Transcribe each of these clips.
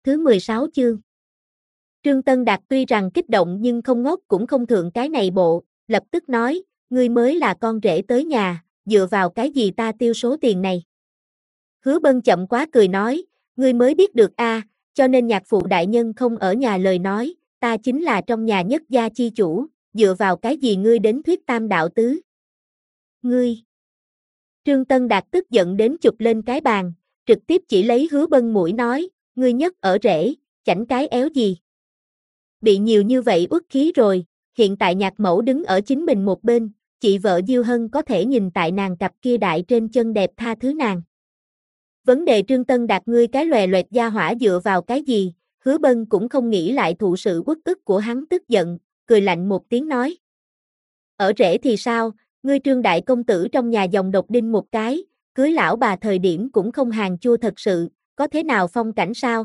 thứ 16 chương. Trương Tân Đạt tuy rằng kích động nhưng không ngốc cũng không thượng cái này bộ, lập tức nói, ngươi mới là con rể tới nhà, dựa vào cái gì ta tiêu số tiền này. Hứa Bân chậm quá cười nói, ngươi mới biết được a, cho nên nhạc phụ đại nhân không ở nhà lời nói, ta chính là trong nhà nhất gia chi chủ, dựa vào cái gì ngươi đến thuyết tam đạo tứ. Ngươi. Trương Tân Đạt tức giận đến chụp lên cái bàn, trực tiếp chỉ lấy Hứa Bân mũi nói, ngươi nhất ở rể, chảnh cái éo gì. Bị nhiều như vậy uất khí rồi, hiện tại nhạc mẫu đứng ở chính mình một bên, chị vợ Diêu Hân có thể nhìn tại nàng cặp kia đại trên chân đẹp tha thứ nàng. Vấn đề Trương Tân Đạt ngươi cái lòe loẹt gia hỏa dựa vào cái gì, Hứa Bân cũng không nghĩ lại thụ sự uất ức của hắn tức giận, cười lạnh một tiếng nói. Ở rể thì sao, ngươi Trương đại công tử trong nhà dòng độc đinh một cái, cưới lão bà thời điểm cũng không hàng chua thật sự, có thế nào phong cảnh sao?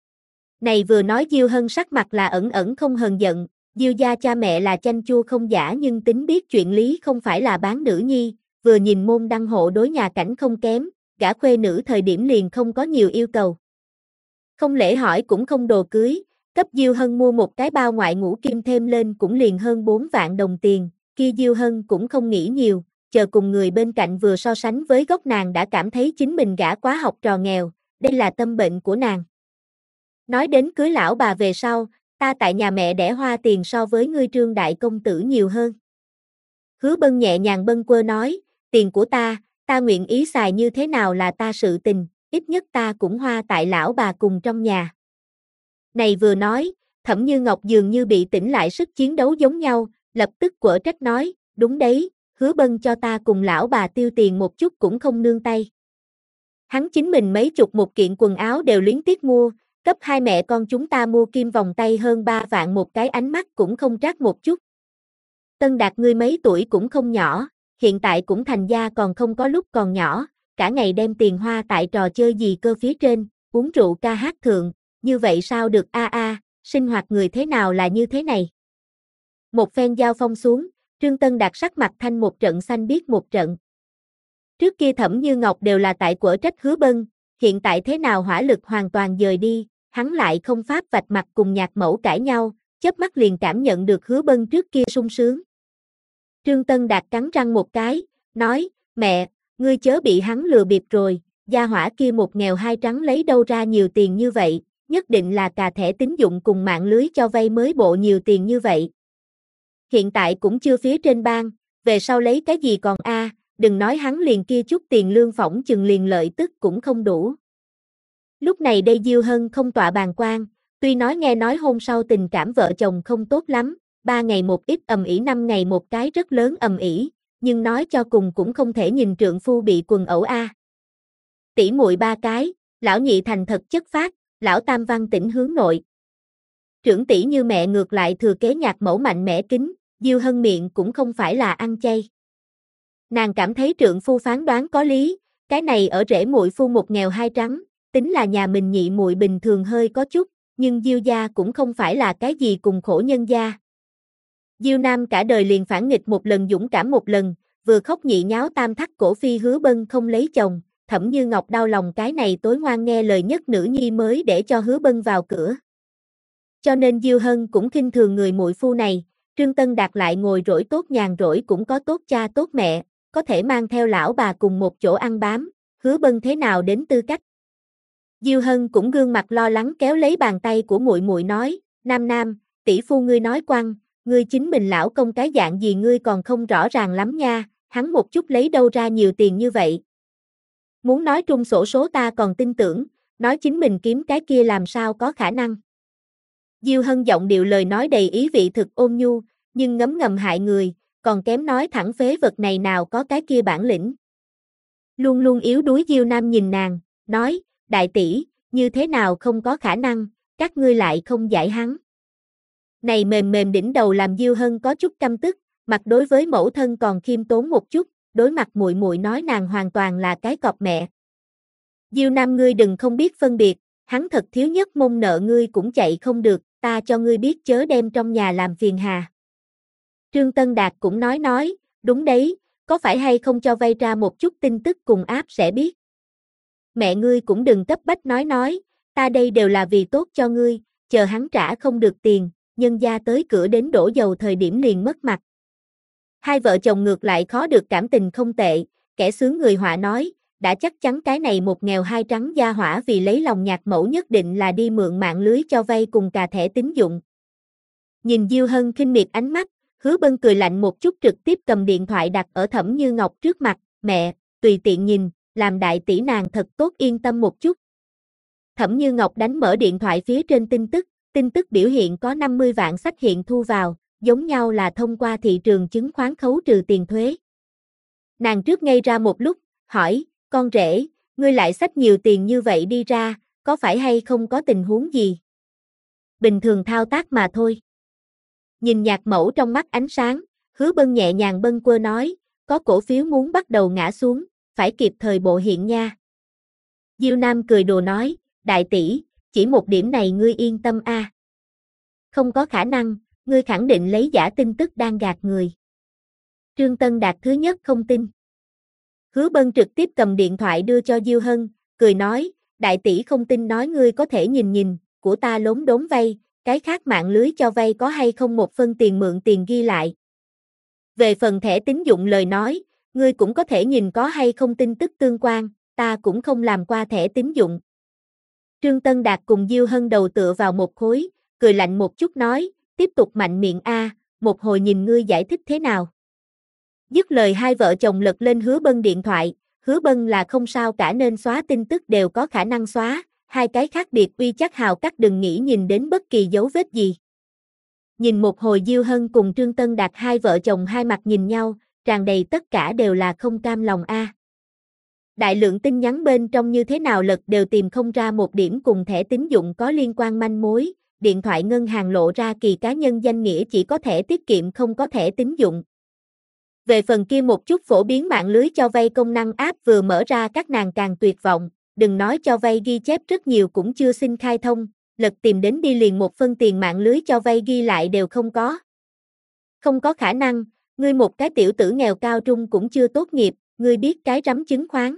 Này vừa nói Diêu Hân sắc mặt là ẩn ẩn không hờn giận, Diêu gia cha mẹ là chanh chua không giả nhưng tính biết chuyện lý không phải là bán nữ nhi, vừa nhìn môn đăng hộ đối nhà cảnh không kém, gả khuê nữ thời điểm liền không có nhiều yêu cầu. Không lễ hỏi cũng không đồ cưới, cấp Diêu Hân mua một cái bao ngoại ngũ kim thêm lên cũng liền hơn 4 vạn đồng tiền, kia Diêu Hân cũng không nghĩ nhiều, chờ cùng người bên cạnh vừa so sánh với gốc nàng đã cảm thấy chính mình gả quá học trò nghèo, đây là tâm bệnh của nàng. Nói đến cưới lão bà về sau, ta tại nhà mẹ đẻ hoa tiền so với ngươi Trương đại công tử nhiều hơn. Hứa Bân nhẹ nhàng bâng quơ nói, tiền của ta nguyện ý xài như thế nào là ta sự tình, ít nhất ta cũng hoa tại lão bà cùng trong nhà. Này vừa nói, Thẩm Như Ngọc dường như bị tỉnh lại sức chiến đấu giống nhau, lập tức quở trách nói, đúng đấy, Hứa Bân cho ta cùng lão bà tiêu tiền một chút cũng không nương tay. Hắn chính mình mấy chục một kiện quần áo đều luyến tiếc mua, cấp hai mẹ con chúng ta mua kim vòng tay hơn 3 vạn một cái ánh mắt cũng không trác một chút. Tân Đạt ngươi mấy tuổi cũng không nhỏ, hiện tại cũng thành gia còn không có lúc còn nhỏ, cả ngày đem tiền hoa tại trò chơi gì cơ phía trên, uống rượu ca hát thượng, như vậy sao được sinh hoạt người thế nào là như thế này. Một phen giao phong xuống, Trương Tân Đạt sắc mặt thanh một trận xanh biếc một trận. Trước kia Thẩm Như Ngọc đều là tại quở trách Hứa Bân, hiện tại thế nào hỏa lực hoàn toàn dời đi, hắn lại không pháp vạch mặt cùng nhạc mẫu cãi nhau, chớp mắt liền cảm nhận được Hứa Bân trước kia sung sướng. Trương Tân Đạt cắn răng một cái, nói, mẹ, ngươi chớ bị hắn lừa bịp rồi, gia hỏa kia một nghèo hai trắng lấy đâu ra nhiều tiền như vậy, nhất định là cà thẻ tín dụng cùng mạng lưới cho vay mới bộ nhiều tiền như vậy. Hiện tại cũng chưa phía trên ban, về sau lấy cái gì còn đừng nói hắn liền kia chút tiền lương phỏng chừng liền lợi tức cũng không đủ. Lúc này đây Diêu Hân không tọa bàng quan, tuy nói nghe nói hôn sau tình cảm vợ chồng không tốt lắm, 3 ngày một ít ầm ĩ 5 ngày một cái rất lớn ầm ĩ, nhưng nói cho cùng cũng không thể nhìn trượng phu bị quần ẩu Tỷ muội 3 cái, lão nhị thành thật chất phác, lão tam văn tỉnh hướng nội. Trưởng tỷ như mẹ ngược lại thừa kế nhạc mẫu mạnh mẽ kính, Diêu Hân miệng cũng không phải là ăn chay. Nàng cảm thấy trượng phu phán đoán có lý, cái này ở rể muội phu một nghèo hai trắng, tính là nhà mình nhị muội bình thường hơi có chút, nhưng Diêu gia cũng không phải là cái gì cùng khổ nhân gia. Diêu Nam cả đời liền phản nghịch một lần dũng cảm một lần, vừa khóc nhị nháo tam thắt cổ phi Hứa Bân không lấy chồng, Thẩm Như Ngọc đau lòng cái này tối ngoan nghe lời nhất nữ nhi mới để cho Hứa Bân vào cửa. Cho nên Diêu Hân cũng khinh thường người muội phu này, Trương Tân Đạt lại ngồi rỗi tốt nhàn rỗi cũng có tốt cha tốt mẹ, có thể mang theo lão bà cùng một chỗ ăn bám, Hứa Bân thế nào đến tư cách. Diêu Hân cũng gương mặt lo lắng kéo lấy bàn tay của muội muội nói, Nam, tỷ phu ngươi nói quăng, ngươi chính mình lão công cái dạng gì ngươi còn không rõ ràng lắm nha, hắn một chút lấy đâu ra nhiều tiền như vậy. Muốn nói trung xổ số ta còn tin tưởng, nói chính mình kiếm cái kia làm sao có khả năng. Diêu Hân giọng điệu lời nói đầy ý vị thực ôn nhu, nhưng ngấm ngầm hại người, còn kém nói thẳng phế vật này nào có cái kia bản lĩnh. Luôn luôn yếu đuối Diêu Nam nhìn nàng, nói, đại tỷ, như thế nào không có khả năng, các ngươi lại không giải hắn. Này mềm đỉnh đầu làm Diêu Hân có chút căm tức, mặt đối với mẫu thân còn khiêm tốn một chút, đối mặt muội muội nói nàng hoàn toàn là cái cọp mẹ. Diêu Nam ngươi đừng không biết phân biệt, hắn thật thiếu nhất môn nợ ngươi cũng chạy không được, ta cho ngươi biết chớ đem trong nhà làm phiền hà. Trương Tân Đạt cũng nói, đúng đấy, có phải hay không cho vay ra một chút tin tức cùng áp sẽ biết. Mẹ ngươi cũng đừng cấp bách nói, Ta đây đều là vì tốt cho ngươi, chờ hắn trả không được tiền, nhân gia tới cửa đến đổ dầu thời điểm liền mất mặt. Hai vợ chồng ngược lại khó được cảm tình không tệ, kẻ sướng người họa nói, đã chắc chắn cái này một nghèo hai trắng gia hỏa vì lấy lòng nhạc mẫu nhất định là đi mượn mạng lưới cho vay cùng cà thẻ tín dụng. Nhìn Diêu Hân khinh miệt ánh mắt, Hứa Bân cười lạnh một chút trực tiếp cầm điện thoại đặt ở Thẩm Như Ngọc trước mặt, mẹ, tùy tiện nhìn, làm đại tỷ nàng thật tốt yên tâm một chút. Thẩm Như Ngọc đánh mở điện thoại phía trên tin tức biểu hiện có 50 vạn sách hiện thu vào, giống nhau là thông qua thị trường chứng khoán khấu trừ tiền thuế. Nàng trước ngây ra một lúc, hỏi, con rể, ngươi lại xách nhiều tiền như vậy đi ra, có phải hay không có tình huống gì? Bình thường thao tác mà thôi. Nhìn nhạc mẫu trong mắt ánh sáng, Hứa Bân nhẹ nhàng bâng quơ nói, có cổ phiếu muốn bắt đầu ngã xuống, phải kịp thời bộ hiện nha. Diêu Nam cười đùa nói, đại tỷ, chỉ một điểm này ngươi yên tâm a. Không có khả năng, ngươi khẳng định lấy giả tin tức đang gạt người. Trương Tân Đạt thứ nhất không tin. Hứa Bân trực tiếp cầm điện thoại đưa cho Diêu Hân, cười nói, đại tỷ không tin nói ngươi có thể nhìn, của ta lốn đốn vay, cái khác mạng lưới cho vay có hay không một phân tiền mượn tiền ghi lại. Về phần thẻ tín dụng lời nói, ngươi cũng có thể nhìn có hay không tin tức tương quan, ta cũng không làm qua thẻ tín dụng. Trương Tân Đạt cùng Diêu Hân đầu tựa vào một khối, cười lạnh một chút nói, tiếp tục mạnh miệng a, một hồi nhìn ngươi giải thích thế nào. Dứt lời hai vợ chồng lật lên Hứa Bân điện thoại, Hứa Bân là không sao cả nên xóa tin tức đều có khả năng xóa, hai cái khác biệt uy chắc hào cắt đừng nghĩ nhìn đến bất kỳ dấu vết gì. Nhìn một hồi Diêu Hân cùng Trương Tân Đạt hai vợ chồng hai mặt nhìn nhau, tràn đầy tất cả đều là không cam lòng a. Đại lượng tin nhắn bên trong như thế nào lật đều tìm không ra một điểm cùng thẻ tín dụng có liên quan manh mối, điện thoại ngân hàng lộ ra kỳ cá nhân danh nghĩa chỉ có thẻ tiết kiệm không có thẻ tín dụng. Về phần kia một chút phổ biến mạng lưới cho vay công năng app vừa mở ra các nàng càng tuyệt vọng, đừng nói cho vay ghi chép rất nhiều cũng chưa xin khai thông, lật tìm đến đi liền một phân tiền mạng lưới cho vay ghi lại đều không có. Không có khả năng, ngươi một cái tiểu tử nghèo cao trung cũng chưa tốt nghiệp, ngươi biết cái rắm chứng khoán.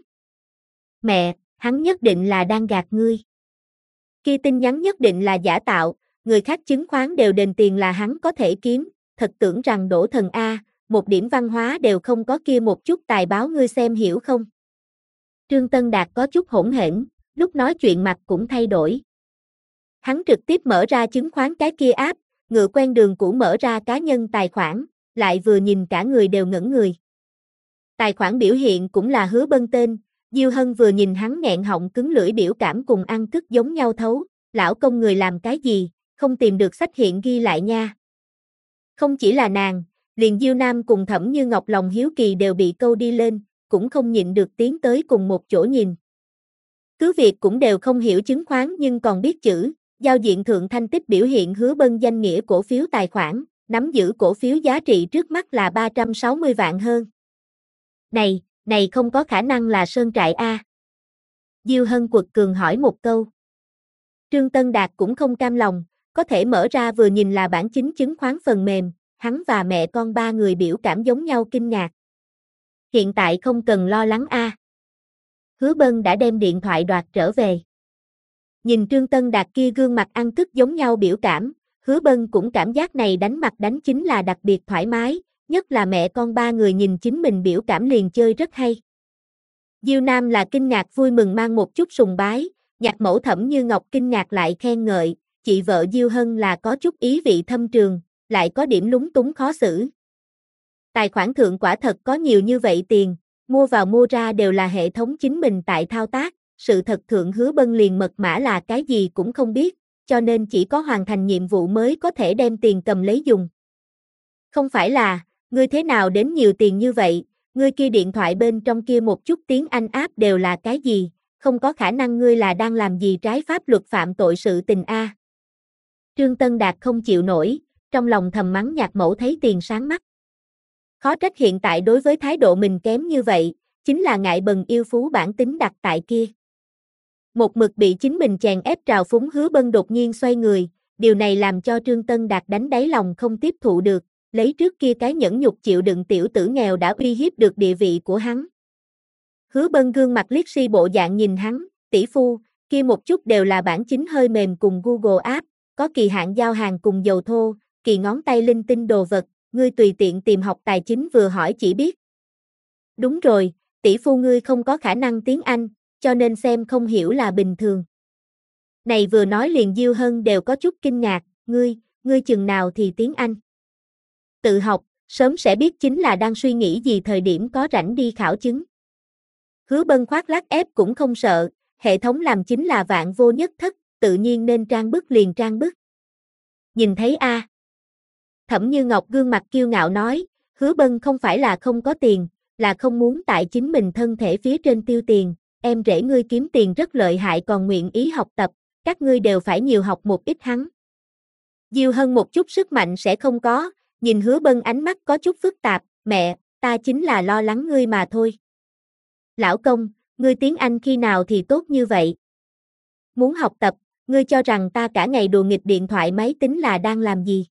Mẹ, hắn nhất định là đang gạt ngươi. Kia tin nhắn nhất định là giả tạo, người khác chứng khoán đều đền tiền là hắn có thể kiếm, thật tưởng rằng đổ thần A, một điểm văn hóa đều không có kia một chút tài báo ngươi xem hiểu không? Trương Tân Đạt có chút hỗn hển, lúc nói chuyện mặt cũng thay đổi. Hắn trực tiếp mở ra chứng khoán cái kia app, ngựa quen đường cũ mở ra cá nhân tài khoản, lại vừa nhìn cả người đều ngẩn người. Tài khoản biểu hiện cũng là Hứa Bân tên, Diêu Hân vừa nhìn hắn nghẹn họng cứng lưỡi biểu cảm cùng ăn cứt giống nhau thấu, lão công người làm cái gì, không tìm được sách hiện ghi lại nha. Không chỉ là nàng, liền Diêu Nam cùng Thẩm Như Ngọc lòng hiếu kỳ đều bị câu đi lên, cũng không nhịn được tiến tới cùng một chỗ nhìn. Cứ việc cũng đều không hiểu chứng khoán nhưng còn biết chữ, giao diện thượng thanh tích biểu hiện Hứa Bân danh nghĩa cổ phiếu tài khoản, nắm giữ cổ phiếu giá trị trước mắt là 360 vạn hơn. Này không có khả năng là Sơn Trại A. Diêu Hân quật cường hỏi một câu. Trương Tân Đạt cũng không cam lòng, có thể mở ra vừa nhìn là bản chính chứng khoán phần mềm, hắn và mẹ con ba người biểu cảm giống nhau kinh ngạc. Hiện tại không cần lo lắng A. Hứa Bân đã đem điện thoại đoạt trở về. Nhìn Trương Tân Đạt kia gương mặt ăn tức giống nhau biểu cảm, Hứa Bân cũng cảm giác này đánh mặt đánh chính là đặc biệt thoải mái, nhất là mẹ con ba người nhìn chính mình biểu cảm liền chơi rất hay. Diêu Nam là kinh ngạc vui mừng mang một chút sùng bái, nhạc mẫu Thẩm Như Ngọc kinh ngạc lại khen ngợi, chị vợ Diêu Hân là có chút ý vị thâm trường, lại có điểm lúng túng khó xử. Tài khoản thượng quả thật có nhiều như vậy tiền, mua vào mua ra đều là hệ thống chính mình tại thao tác, sự thật thượng Hứa Bân liền mật mã là cái gì cũng không biết, cho nên chỉ có hoàn thành nhiệm vụ mới có thể đem tiền cầm lấy dùng. Không phải là, ngươi thế nào đến nhiều tiền như vậy, ngươi kia điện thoại bên trong kia một chút tiếng Anh app đều là cái gì, không có khả năng ngươi là đang làm gì trái pháp luật phạm tội sự tình A. Trương Tân Đạt không chịu nổi, trong lòng thầm mắng nhạc mẫu thấy tiền sáng mắt. Khó trách hiện tại đối với thái độ mình kém như vậy, chính là ngại bần yêu phú bản tính đặt tại kia. Một mực bị chính mình chèn ép trào phúng Hứa Bân đột nhiên xoay người, điều này làm cho Trương Tân Đạt đánh đáy lòng không tiếp thụ được, lấy trước kia cái nhẫn nhục chịu đựng tiểu tử nghèo đã uy hiếp được địa vị của hắn. Hứa Bân gương mặt liếc si bộ dạng nhìn hắn, tỷ phu, Kia một chút đều là bản chính hơi mềm cùng Google App, có kỳ hạn giao hàng cùng dầu thô, kỳ ngón tay linh tinh đồ vật, ngươi tùy tiện tìm học tài chính vừa hỏi chỉ biết. Đúng rồi, tỷ phu ngươi không có khả năng tiếng Anh, cho nên xem không hiểu là bình thường. Này vừa nói liền Diêu Hân đều có chút kinh ngạc, ngươi chừng nào thì tiếng Anh. Tự học, sớm sẽ biết chính là đang suy nghĩ gì thời điểm có rảnh đi khảo chứng. Hứa Bân khoác lác ép cũng không sợ, hệ thống làm chính là vạn vô nhất thất, tự nhiên nên trang bức liền trang bức. Nhìn thấy a? Thẩm Như Ngọc gương mặt kiêu ngạo nói, Hứa Bân không phải là không có tiền, là không muốn tại chính mình thân thể phía trên tiêu tiền, em rể ngươi kiếm tiền rất lợi hại còn nguyện ý học tập, các ngươi đều phải nhiều học một ít hắn. Diêu Hân một chút sức mạnh sẽ không có, nhìn Hứa Bân ánh mắt có chút phức tạp, mẹ, ta chính là lo lắng ngươi mà thôi. Lão công, ngươi tiếng Anh khi nào thì tốt như vậy? Muốn học tập, ngươi cho rằng ta cả ngày đùa nghịch điện thoại máy tính là đang làm gì?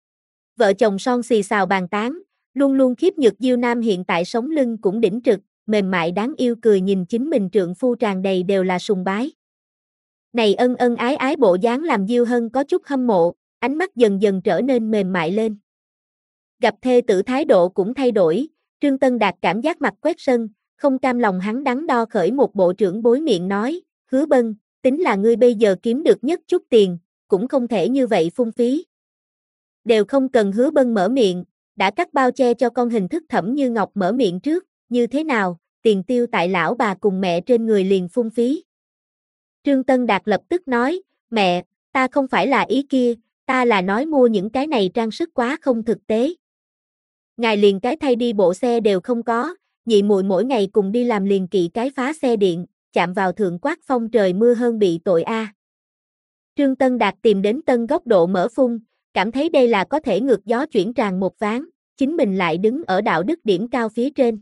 Vợ chồng son xì xào bàn tán, luôn luôn khiếp nhược Diêu Nam hiện tại sống lưng cũng đỉnh trực, mềm mại đáng yêu cười nhìn chính mình trượng phu tràn đầy đều là sùng bái. Này ân ân ái ái bộ dáng làm Diêu Hân có chút hâm mộ, ánh mắt dần dần trở nên mềm mại lên. Gặp thê tử thái độ cũng thay đổi, Trương Tân Đạt cảm giác mặt quét sân, không cam lòng hắn đắn đo khởi một bộ trưởng bối miệng nói, Hứa Bân, tính là ngươi bây giờ kiếm được nhất chút tiền, cũng không thể như vậy phung phí. Đều không cần Hứa Bân mở miệng, đã cắt bao che cho con hình thức Thẩm Như Ngọc mở miệng trước, như thế nào, tiền tiêu tại lão bà cùng mẹ trên người liền phung phí. Trương Tân Đạt lập tức nói, mẹ, ta không phải là ý kia, ta là nói mua những cái này trang sức quá không thực tế. Ngài liền cái thay đi bộ xe đều không có, nhị muội mỗi ngày cùng đi làm liền kỵ cái phá xe điện, chạm vào thượng quát phong trời mưa hơn bị tội a. Trương Tân Đạt tìm đến tân góc độ mở phun, cảm thấy đây là có thể ngược gió chuyển tràn một ván, chính mình lại đứng ở đạo đức điểm cao phía trên.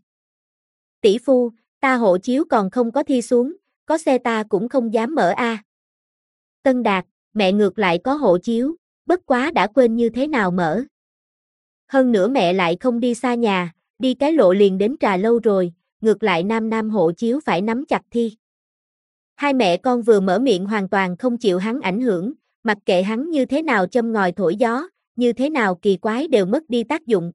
Tỷ phu, ta hộ chiếu còn không có thi xuống, có xe ta cũng không dám mở a. Tân Đạt, mẹ ngược lại có hộ chiếu, bất quá đã quên như thế nào mở. Hơn nữa mẹ lại không đi xa nhà, đi cái lộ liền đến Trà Lâu rồi, ngược lại nam hộ chiếu phải nắm chặt thi. Hai mẹ con vừa mở miệng hoàn toàn không chịu hắn ảnh hưởng, mặc kệ hắn như thế nào châm ngòi thổi gió, như thế nào kỳ quái đều mất đi tác dụng.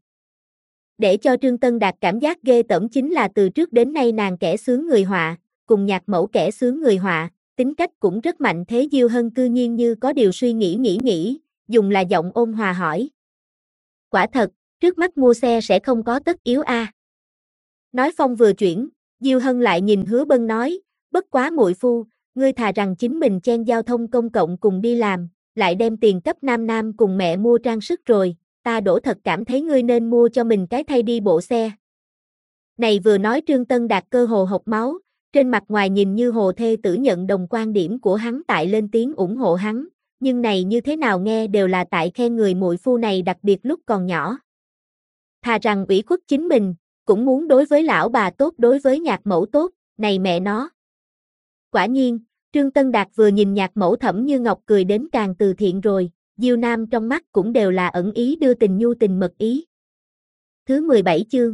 Để cho Trương Tân Đạt cảm giác ghê tởm chính là từ trước đến nay nàng kẻ sướng người họa, cùng nhạc mẫu kẻ sướng người họa, tính cách cũng rất mạnh thế Diêu Hân cư nhiên như có điều suy nghĩ, dùng là giọng ôn hòa hỏi. Quả thật, trước mắt mua xe sẽ không có tất yếu a. Nói phong vừa chuyển, Diêu Hân lại nhìn Hứa Bân nói, bất quá muội phu, ngươi thà rằng chính mình chen giao thông công cộng cùng đi làm, lại đem tiền cấp nam cùng mẹ mua trang sức rồi, ta đổ thật cảm thấy ngươi nên mua cho mình cái thay đi bộ xe. Này vừa nói Trương Tân Đạt cơ hồ hộc máu, trên mặt ngoài nhìn như hồ thê tử nhận đồng quan điểm của hắn tại lên tiếng ủng hộ hắn, nhưng này như thế nào nghe đều là tại khen người muội phu này đặc biệt lúc còn nhỏ. Thà rằng ủy khuất chính mình, cũng muốn đối với lão bà tốt đối với nhạc mẫu tốt, này mẹ nó. Quả nhiên, Trương Tân Đạt vừa nhìn nhạc mẫu Thẩm Như Ngọc cười đến càng từ thiện rồi, Diêu Nam trong mắt cũng đều là ẩn ý đưa tình nhu tình mật ý. Thứ 17 chương.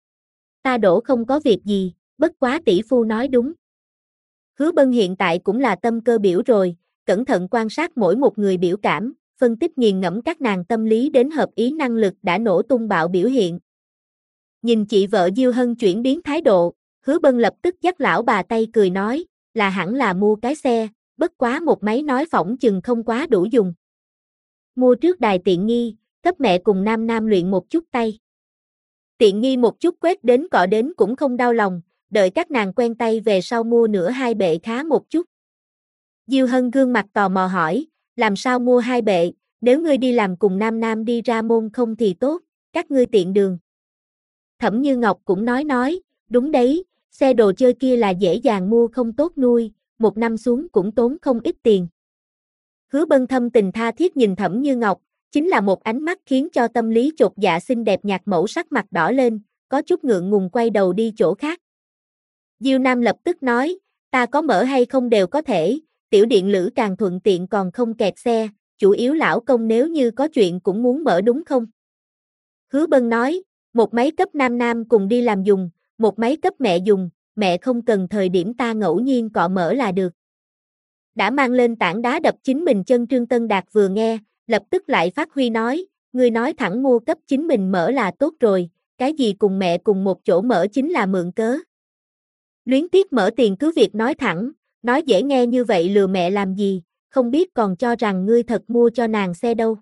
Ta đổ không có việc gì, bất quá tỷ phu nói đúng. Hứa Bân hiện tại cũng là tâm cơ biểu rồi, cẩn thận quan sát mỗi một người biểu cảm, phân tích nghiền ngẫm các nàng tâm lý đến hợp ý năng lực đã nổ tung bạo biểu hiện. Nhìn chị vợ Diêu Hân chuyển biến thái độ, Hứa Bân lập tức dắt lão bà tay cười nói, là hẳn là mua cái xe, bất quá một máy nói phỏng chừng không quá đủ dùng. Mua trước đài tiện nghi, cấp mẹ cùng nam luyện một chút tay. Tiện nghi một chút quét đến cọ đến cũng không đau lòng, đợi các nàng quen tay về sau mua nữa hai bệ khá một chút. Diêu Hân gương mặt tò mò hỏi, làm sao mua hai bệ, nếu ngươi đi làm cùng nam đi ra môn không thì tốt, các ngươi tiện đường. Thẩm Như Ngọc cũng nói, đúng đấy, xe đồ chơi kia là dễ dàng mua không tốt nuôi, một năm xuống cũng tốn không ít tiền. Hứa Bân thâm tình tha thiết nhìn Thẩm Như Ngọc, chính là một ánh mắt khiến cho tâm lý chột dạ xinh đẹp nhạc mẫu sắc mặt đỏ lên, có chút ngượng ngùng quay đầu đi chỗ khác. Diêu Nam lập tức nói, ta có mở hay không đều có thể, tiểu điện lữ càng thuận tiện còn không kẹt xe, chủ yếu lão công nếu như có chuyện cũng muốn mở đúng không? Hứa Bân nói, một máy cấp nam cùng đi làm dùng, một máy cấp mẹ dùng, mẹ không cần thời điểm ta ngẫu nhiên cọ mở là được. đã mang lên tảng đá đập chính mình chân. Trương Tân Đạt vừa nghe, lập tức lại phát huy nói, ngươi nói thẳng mua cấp chính mình mở là tốt rồi, cái gì cùng mẹ cùng một chỗ mở chính là mượn cớ. Luyến tiếc mở tiền cứ việc nói thẳng, nói dễ nghe như vậy lừa mẹ làm gì, không biết còn cho rằng ngươi thật mua cho nàng xe đâu.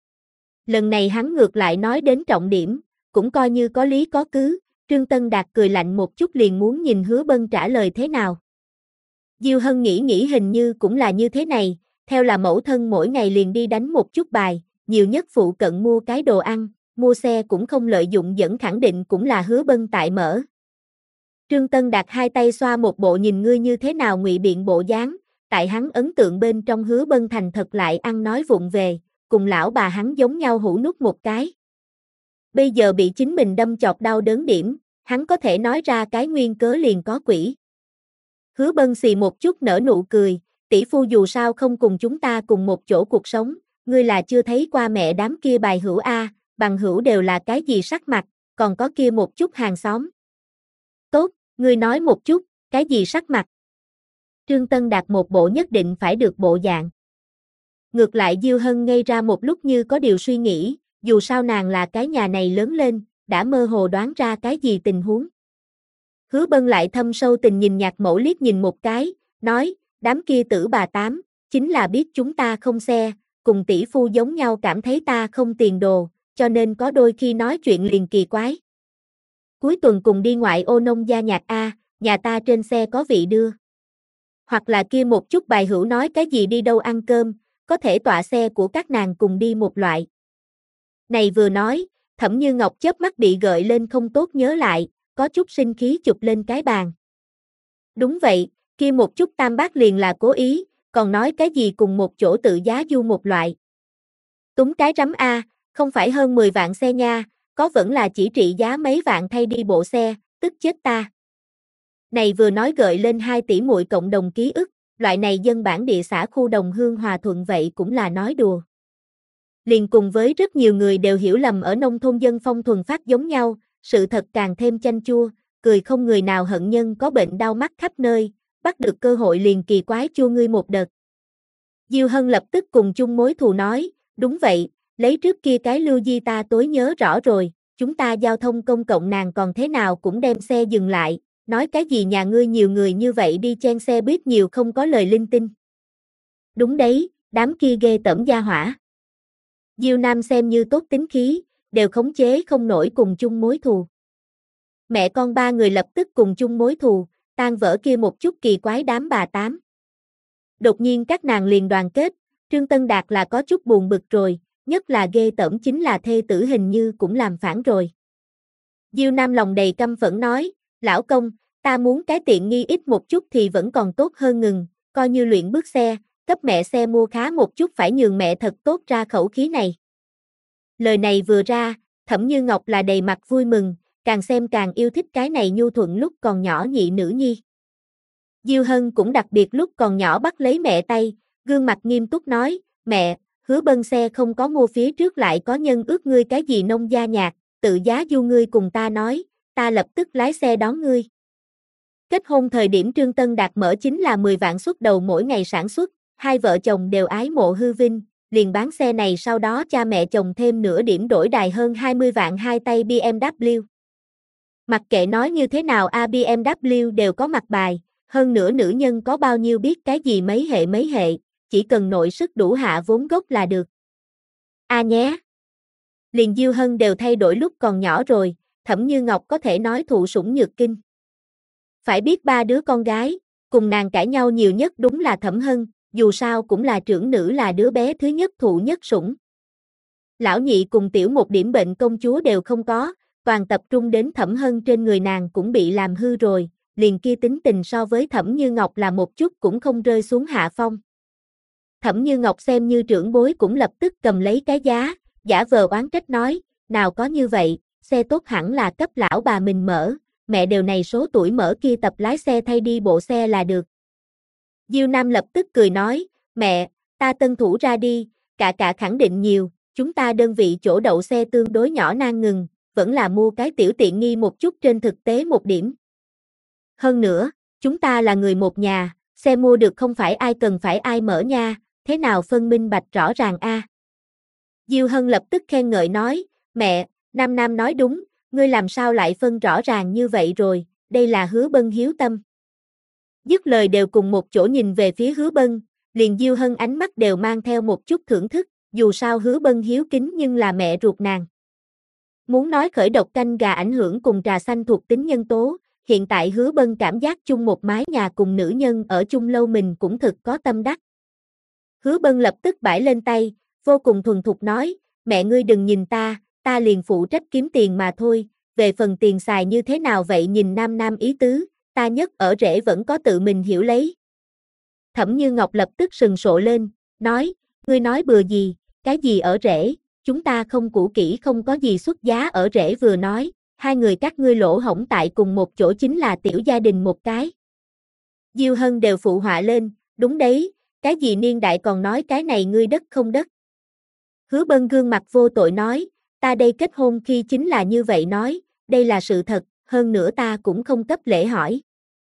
Lần này hắn ngược lại nói đến trọng điểm, cũng coi như có lý có cứ. Trương Tân Đạt cười lạnh một chút liền muốn nhìn Hứa Bân trả lời thế nào. Diêu Hân nghĩ hình như cũng là như thế này, theo là mẫu thân mỗi ngày liền đi đánh một chút bài, nhiều nhất phụ cận mua cái đồ ăn, mua xe cũng không lợi dụng, dẫn khẳng định cũng là Hứa Bân tại mở. Trương Tân Đạt hai tay xoa một bộ nhìn ngươi như thế nào ngụy biện bộ dáng, tại hắn ấn tượng bên trong Hứa Bân thành thật lại ăn nói vụng về, cùng lão bà hắn giống nhau hũ nút một cái. Bây giờ bị chính mình đâm chọc đau đớn điểm, hắn có thể nói ra cái nguyên cớ liền có quỷ. Hứa Bân xì một chút nở nụ cười, tỷ phu dù sao không cùng chúng ta cùng một chỗ cuộc sống, ngươi là chưa thấy qua mẹ đám kia bài hữu a, bằng hữu đều là cái gì sắc mặt, còn có kia một chút hàng xóm. Tốt, ngươi nói một chút, cái gì sắc mặt? Trương Tân Đạt một bộ nhất định phải được bộ dạng. Ngược lại Diêu Hân ngây ra một lúc như có điều suy nghĩ, dù sao nàng là cái nhà này lớn lên, đã mơ hồ đoán ra cái gì tình huống. Hứa Bân lại thâm sâu tình nhìn Nhạc Mẫu liếc nhìn một cái, nói, đám kia tử bà tám, chính là biết chúng ta không xe, cùng tỷ phu giống nhau cảm thấy ta không tiền đồ, cho nên có đôi khi nói chuyện liền kỳ quái. Cuối tuần cùng đi ngoại ô nông gia nhạc A, nhà ta trên xe có vị đưa. Hoặc là kia một chút bài hữu nói cái gì đi đâu ăn cơm, có thể tọa xe của các nàng cùng đi một loại. Này vừa nói, Thẩm Như Ngọc chớp mắt bị gợi lên không tốt nhớ lại, có chút sinh khí chụp lên cái bàn. Đúng vậy, kia một chút tam bác liền là cố ý, còn nói cái gì cùng một chỗ tự giá du một loại. Túng cái rắm A, không phải hơn 10 vạn xe nha, có vẫn là chỉ trị giá mấy vạn thay đi bộ xe, tức chết ta. Này vừa nói gợi lên 2 tỷ muội cộng đồng ký ức, loại này dân bản địa xã khu Đồng Hương Hòa Thuận vậy cũng là nói đùa. Liền cùng với rất nhiều người đều hiểu lầm ở nông thôn dân phong thuần phát giống nhau, sự thật càng thêm chanh chua, cười không người nào hận nhân có bệnh đau mắt khắp nơi, bắt được cơ hội liền kỳ quái chua ngươi một đợt. Diêu Hân lập tức cùng chung mối thù nói, đúng vậy, lấy trước kia cái Lưu Di ta tối nhớ rõ rồi, chúng ta giao thông công cộng nàng còn thế nào cũng đem xe dừng lại, nói cái gì nhà ngươi nhiều người như vậy đi chen xe buýt nhiều không có lời linh tinh. Đúng đấy, đám kia ghê tởm gia hỏa. Diêu Nam xem như tốt tính khí, đều khống chế không nổi cùng chung mối thù. Mẹ con ba người lập tức cùng chung mối thù, tan vỡ kia một chút kỳ quái đám bà tám. Đột nhiên các nàng liền đoàn kết, Trương Tân Đạt là có chút buồn bực rồi, nhất là ghê tởm chính là thê tử hình như cũng làm phản rồi. Diêu Nam lòng đầy căm phẫn nói, lão công, ta muốn cái tiện nghi ít một chút thì vẫn còn tốt hơn ngừng, coi như luyện bước xe, cấp mẹ xe mua khá một chút phải nhường mẹ thật tốt ra khẩu khí này. Lời này vừa ra, Thẩm Như Ngọc là đầy mặt vui mừng, càng xem càng yêu thích cái này nhu thuận lúc còn nhỏ nhị nữ nhi. Diêu Hân cũng đặc biệt lúc còn nhỏ bắt lấy mẹ tay, gương mặt nghiêm túc nói, mẹ, Hứa Bân xe không có mua phía trước lại có nhân ước ngươi cái gì nông gia nhạc, tự giá du ngươi cùng ta nói, ta lập tức lái xe đón ngươi. Kết hôn thời điểm Trương Tân Đạt mở chính là 10 vạn xuất đầu mỗi ngày sản xuất, hai vợ chồng đều ái mộ hư vinh, liền bán xe này sau đó cha mẹ chồng thêm nửa điểm đổi đài hơn 20 vạn hai tay BMW. Mặc kệ nói như thế nào BMW đều có mặt bài, hơn nữa nữ nhân có bao nhiêu biết cái gì mấy hệ, chỉ cần nội sức đủ hạ vốn gốc là được. Nhé. Liền Diêu Hân đều thay đổi lúc còn nhỏ rồi, Thẩm Như Ngọc có thể nói thụ sủng nhược kinh. Phải biết ba đứa con gái, cùng nàng cãi nhau nhiều nhất đúng là Thẩm Hân, dù sao cũng là trưởng nữ là đứa bé thứ nhất thụ nhất sủng. Lão nhị cùng tiểu một điểm bệnh công chúa đều không có, toàn tập trung đến Thẩm Hân trên người nàng cũng bị làm hư rồi, liền kia tính tình so với Thẩm Như Ngọc là một chút cũng không rơi xuống hạ phong. Thẩm Như Ngọc xem như trưởng bối cũng lập tức cầm lấy cái giá, giả vờ oán trách nói, nào có như vậy, xe tốt hẳn là cấp lão bà mình mở, mẹ đều này số tuổi mở kia tập lái xe thay đi bộ xe là được. Diêu Nam lập tức cười nói, mẹ, ta tân thủ ra đi, cả khẳng định nhiều, chúng ta đơn vị chỗ đậu xe tương đối nhỏ nan ngừng, vẫn là mua cái tiểu tiện nghi một chút trên thực tế một điểm. Hơn nữa, chúng ta là người một nhà, Xe mua được không phải ai cần phải ai mở nha, thế nào phân minh bạch rõ ràng a. Diêu Hân lập tức khen ngợi nói, mẹ, Nam Nam nói đúng, ngươi làm sao lại phân rõ ràng như vậy rồi, đây là Hứa Bân hiếu tâm. Dứt lời đều cùng một chỗ nhìn về phía Hứa Bân, liền Diêu Hân ánh mắt đều mang theo một chút thưởng thức, dù sao Hứa Bân hiếu kính nhưng là mẹ ruột nàng. Muốn nói khởi độc canh gà ảnh hưởng cùng trà xanh thuộc tính nhân tố, hiện tại Hứa Bân cảm giác chung một mái nhà cùng nữ nhân ở chung lâu mình cũng thực có tâm đắc. Hứa Bân lập tức bãi lên tay, vô cùng thuần thục nói, mẹ ngươi đừng nhìn ta liền phụ trách kiếm tiền mà thôi, về phần tiền xài như thế nào vậy nhìn Nam Nam ý tứ, ta nhất ở rể vẫn có tự mình hiểu lấy. Thẩm Như Ngọc lập tức sừng sộ lên, nói, ngươi nói bừa gì, cái gì ở rể, chúng ta không cũ kỹ không có gì xuất giá ở rể vừa nói, hai người các ngươi lỗ hổng tại cùng một chỗ chính là tiểu gia đình một cái. Diêu Hân đều phụ họa lên, đúng đấy, cái gì niên đại còn nói cái này ngươi đất không đất. Hứa Bân gương mặt vô tội nói, ta đây kết hôn khi chính là như vậy nói, đây là sự thật, hơn nữa ta cũng không cấp lễ hỏi.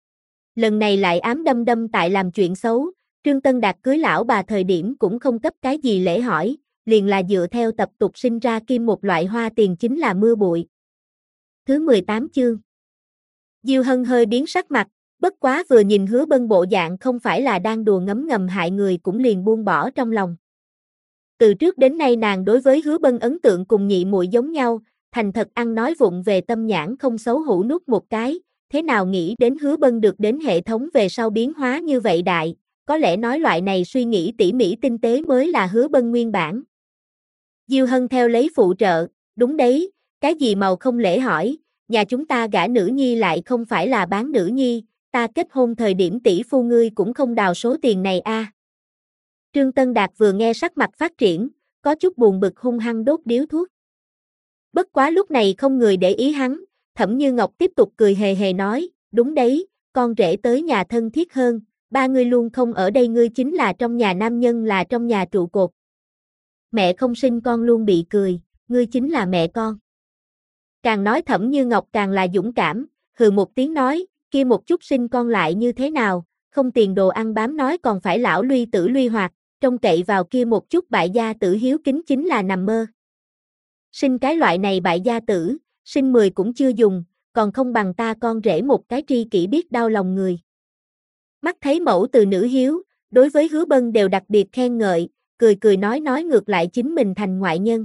Lần này lại ám đâm đâm tại làm chuyện xấu, Trương Tân Đạt cưới lão bà thời điểm cũng không cấp cái gì lễ hỏi, liền là dựa theo tập tục sinh ra kim một loại hoa tiền chính là mưa bụi. Thứ 18 chương. Diêu Hân hơi biến sắc mặt, bất quá vừa nhìn Hứa Bân bộ dạng không phải là đang đùa ngấm ngầm hại người cũng liền buông bỏ trong lòng. Từ trước đến nay nàng đối với Hứa Bân ấn tượng cùng nhị muội giống nhau, thành thật ăn nói vụng về tâm nhãn không xấu hổ nuốt một cái, thế nào nghĩ đến Hứa Bân được đến hệ thống về sau biến hóa như vậy đại, có lẽ nói loại này suy nghĩ tỉ mỉ tinh tế mới là Hứa Bân nguyên bản. Diêu Hân theo lấy phụ trợ, đúng đấy, cái gì màu không lễ hỏi, nhà chúng ta gả nữ nhi lại không phải là bán nữ nhi, ta kết hôn thời điểm tỷ phu ngươi cũng không đào số tiền này a. Trương Tân Đạt vừa nghe sắc mặt phát triển, có chút buồn bực hung hăng đốt điếu thuốc. Bất quá lúc này không người để ý hắn, Thẩm Như Ngọc tiếp tục cười hề hề nói, đúng đấy, con rể tới nhà thân thiết hơn, ba ngươi luôn không ở đây ngươi chính là trong nhà nam nhân là trong nhà trụ cột. Mẹ không sinh con luôn bị cười, ngươi chính là mẹ con. Càng nói Thẩm Như Ngọc càng là dũng cảm, hừ một tiếng nói, kia một chút sinh con lại như thế nào, không tiền đồ ăn bám nói còn phải lão luy tử luy hoạt, trông cậy vào kia một chút bại gia tử hiếu kính chính là nằm mơ. Sinh cái loại này bại gia tử, sinh 10 cũng chưa dùng, còn không bằng ta con rể một cái tri kỷ biết đau lòng người. Mắt thấy mẫu từ nữ hiếu, đối với Hứa Bân đều đặc biệt khen ngợi, cười cười nói ngược lại chính mình thành ngoại nhân.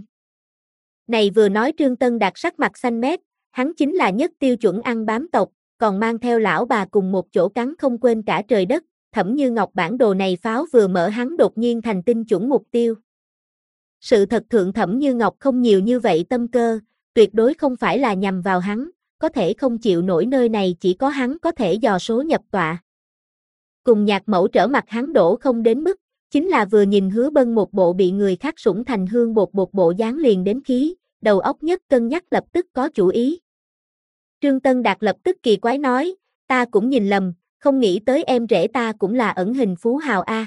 Này vừa nói Trương Tân Đạt sắc mặt xanh mét, hắn chính là nhất tiêu chuẩn ăn bám tộc, còn mang theo lão bà cùng một chỗ cắn không quên cả trời đất, Thẩm Như Ngọc bản đồ này pháo vừa mở hắn đột nhiên thành tinh chuẩn mục tiêu. Sự thật thượng Thẩm Như Ngọc không nhiều như vậy tâm cơ, tuyệt đối không phải là nhằm vào hắn, có thể không chịu nổi nơi này chỉ có hắn có thể dò số nhập tọa. Cùng nhạc mẫu trở mặt hắn đổ không đến mức, chính là vừa nhìn Hứa Bân một bộ bị người khác sủng thành hương bột bộ dáng liền đến khí, đầu óc nhất cân nhắc lập tức có chủ ý. Trương Tân Đạt lập tức kỳ quái nói, ta cũng nhìn lầm, không nghĩ tới em rể ta cũng là ẩn hình phú hào a.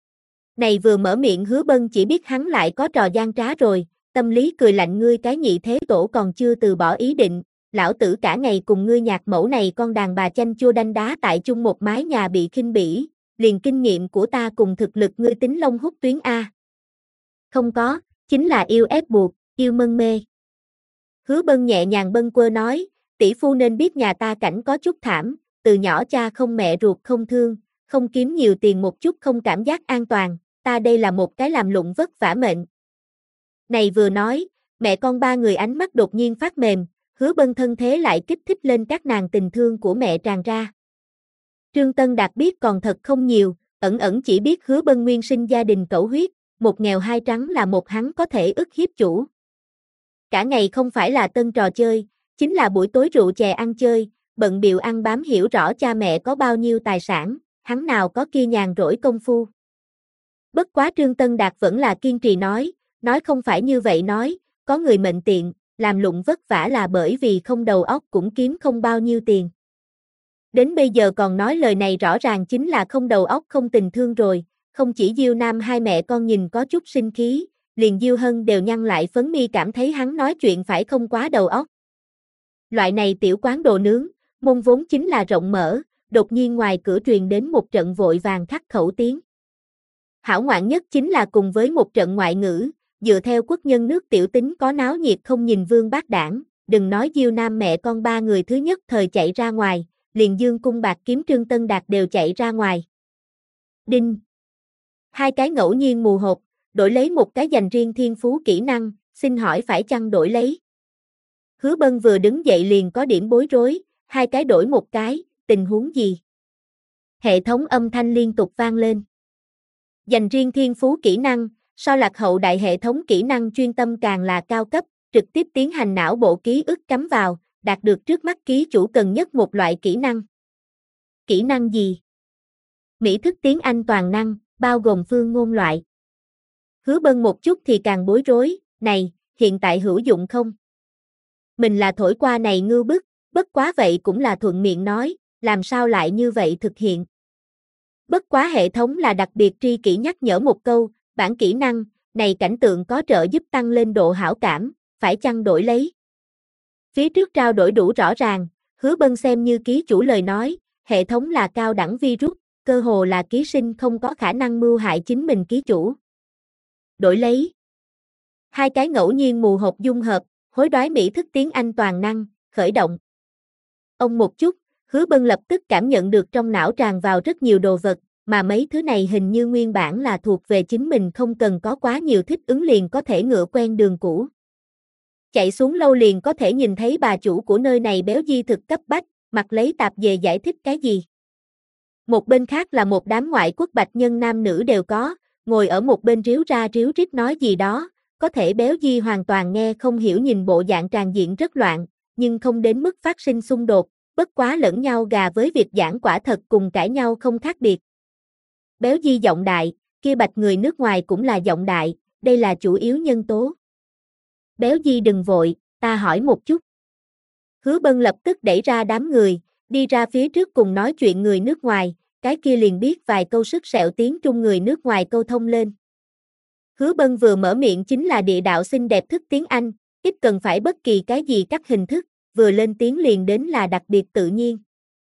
Này vừa mở miệng Hứa Bân chỉ biết hắn lại có trò gian trá rồi, tâm lý cười lạnh ngươi cái nhị thế tổ còn chưa từ bỏ ý định, lão tử cả ngày cùng ngươi nhạc mẫu này con đàn bà chanh chua đanh đá tại chung một mái nhà bị khinh bỉ, liền kinh nghiệm của ta cùng thực lực ngươi tính lông hút tuyến a. Không có, chính là yêu ép buộc, yêu mân mê. Hứa Bân nhẹ nhàng bâng quơ nói, tỷ phu nên biết nhà ta cảnh có chút thảm, từ nhỏ cha không mẹ ruột không thương, không kiếm nhiều tiền một chút không cảm giác an toàn, ta đây là một cái làm lụng vất vả mệnh. Này vừa nói, mẹ con ba người ánh mắt đột nhiên phát mềm, Hứa Bân thân thế lại kích thích lên các nàng tình thương của mẹ tràn ra. Trương Tân Đạt biết còn thật không nhiều, ẩn chỉ biết Hứa Bân nguyên sinh gia đình cẩu huyết, một nghèo hai trắng là một hắn có thể ức hiếp chủ. Cả ngày không phải là tân trò chơi, chính là buổi tối rượu chè ăn chơi, bận bịu ăn bám hiểu rõ cha mẹ có bao nhiêu tài sản, hắn nào có kia nhàn rỗi công phu. Bất quá Trương Tân Đạt vẫn là kiên trì nói không phải như vậy nói, có người mệnh tiện, làm lụng vất vả là bởi vì không đầu óc cũng kiếm không bao nhiêu tiền. Đến bây giờ còn nói lời này rõ ràng chính là không đầu óc không tình thương rồi, không chỉ Diêu Nam hai mẹ con nhìn có chút sinh khí, liền Diêu Hân đều nhăn lại phấn mi cảm thấy hắn nói chuyện phải không quá đầu óc. Loại này tiểu quán đồ nướng, môn vốn chính là rộng mở, đột nhiên ngoài cửa truyền đến một trận vội vàng khắc khẩu tiếng. Hảo ngoạn nhất chính là cùng với một trận ngoại ngữ, dựa theo quốc nhân nước Tiểu tính có náo nhiệt không nhìn vương bác đảng, đừng nói Diêu Nam mẹ con ba người thứ nhất thời chạy ra ngoài, liền Dương Cung Bạc Kiếm Trương Tân Đạt đều chạy ra ngoài. Đinh! Hai cái ngẫu nhiên mù hộp, đổi lấy một cái dành riêng thiên phú kỹ năng, xin hỏi phải chăng đổi lấy? Hứa Bân vừa đứng dậy liền có điểm bối rối, hai cái đổi một cái, tình huống gì? Hệ thống âm thanh liên tục vang lên. Dành riêng thiên phú kỹ năng, so lạc hậu đại hệ thống kỹ năng chuyên tâm càng là cao cấp, trực tiếp tiến hành não bộ ký ức cắm vào, đạt được trước mắt ký chủ cần nhất một loại kỹ năng. Kỹ năng gì? Mỹ thức tiếng Anh toàn năng, bao gồm phương ngôn loại. Hứa Bân một chút thì càng bối rối, này, hiện tại hữu dụng không? Mình là thổi qua này ngưu bức, bất quá vậy cũng là thuận miệng nói, làm sao lại như vậy thực hiện? Bất quá hệ thống là đặc biệt tri kỷ nhắc nhở một câu, bản kỹ năng, này cảnh tượng có trợ giúp tăng lên độ hảo cảm, phải chăng đổi lấy? Phía trước trao đổi đủ rõ ràng, Hứa Bân xem như ký chủ lời nói, hệ thống là cao đẳng virus, cơ hồ là ký sinh không có khả năng mưu hại chính mình ký chủ. Đổi lấy. Hai cái ngẫu nhiên mù hộp dung hợp, hối đoái Mỹ thức tiếng Anh toàn năng, khởi động. Ông một chút, Hứa Bân lập tức cảm nhận được trong não tràn vào rất nhiều đồ vật, mà mấy thứ này hình như nguyên bản là thuộc về chính mình không cần có quá nhiều thích ứng liền có thể ngựa quen đường cũ. Chạy xuống lâu liền có thể nhìn thấy bà chủ của nơi này béo di thực cấp bách, mặc lấy tạp dề giải thích cái gì. Một bên khác là một đám ngoại quốc bạch nhân nam nữ đều có, ngồi ở một bên ríu ra ríu rít nói gì đó, có thể béo di hoàn toàn nghe không hiểu nhìn bộ dạng tràn diện rất loạn, nhưng không đến mức phát sinh xung đột, bất quá lẫn nhau gà với việc giảng quả thật cùng cãi nhau không khác biệt. Béo di giọng đại, kia bạch người nước ngoài cũng là giọng đại, đây là chủ yếu nhân tố. Béo di đừng vội, ta hỏi một chút. Hứa Bân lập tức đẩy ra đám người, đi ra phía trước cùng nói chuyện người nước ngoài, cái kia liền biết vài câu sức sẹo tiếng Trung người nước ngoài câu thông lên. Hứa Bân vừa mở miệng chính là địa đạo xinh đẹp thức tiếng Anh, ít cần phải bất kỳ cái gì các hình thức, vừa lên tiếng liền đến là đặc biệt tự nhiên.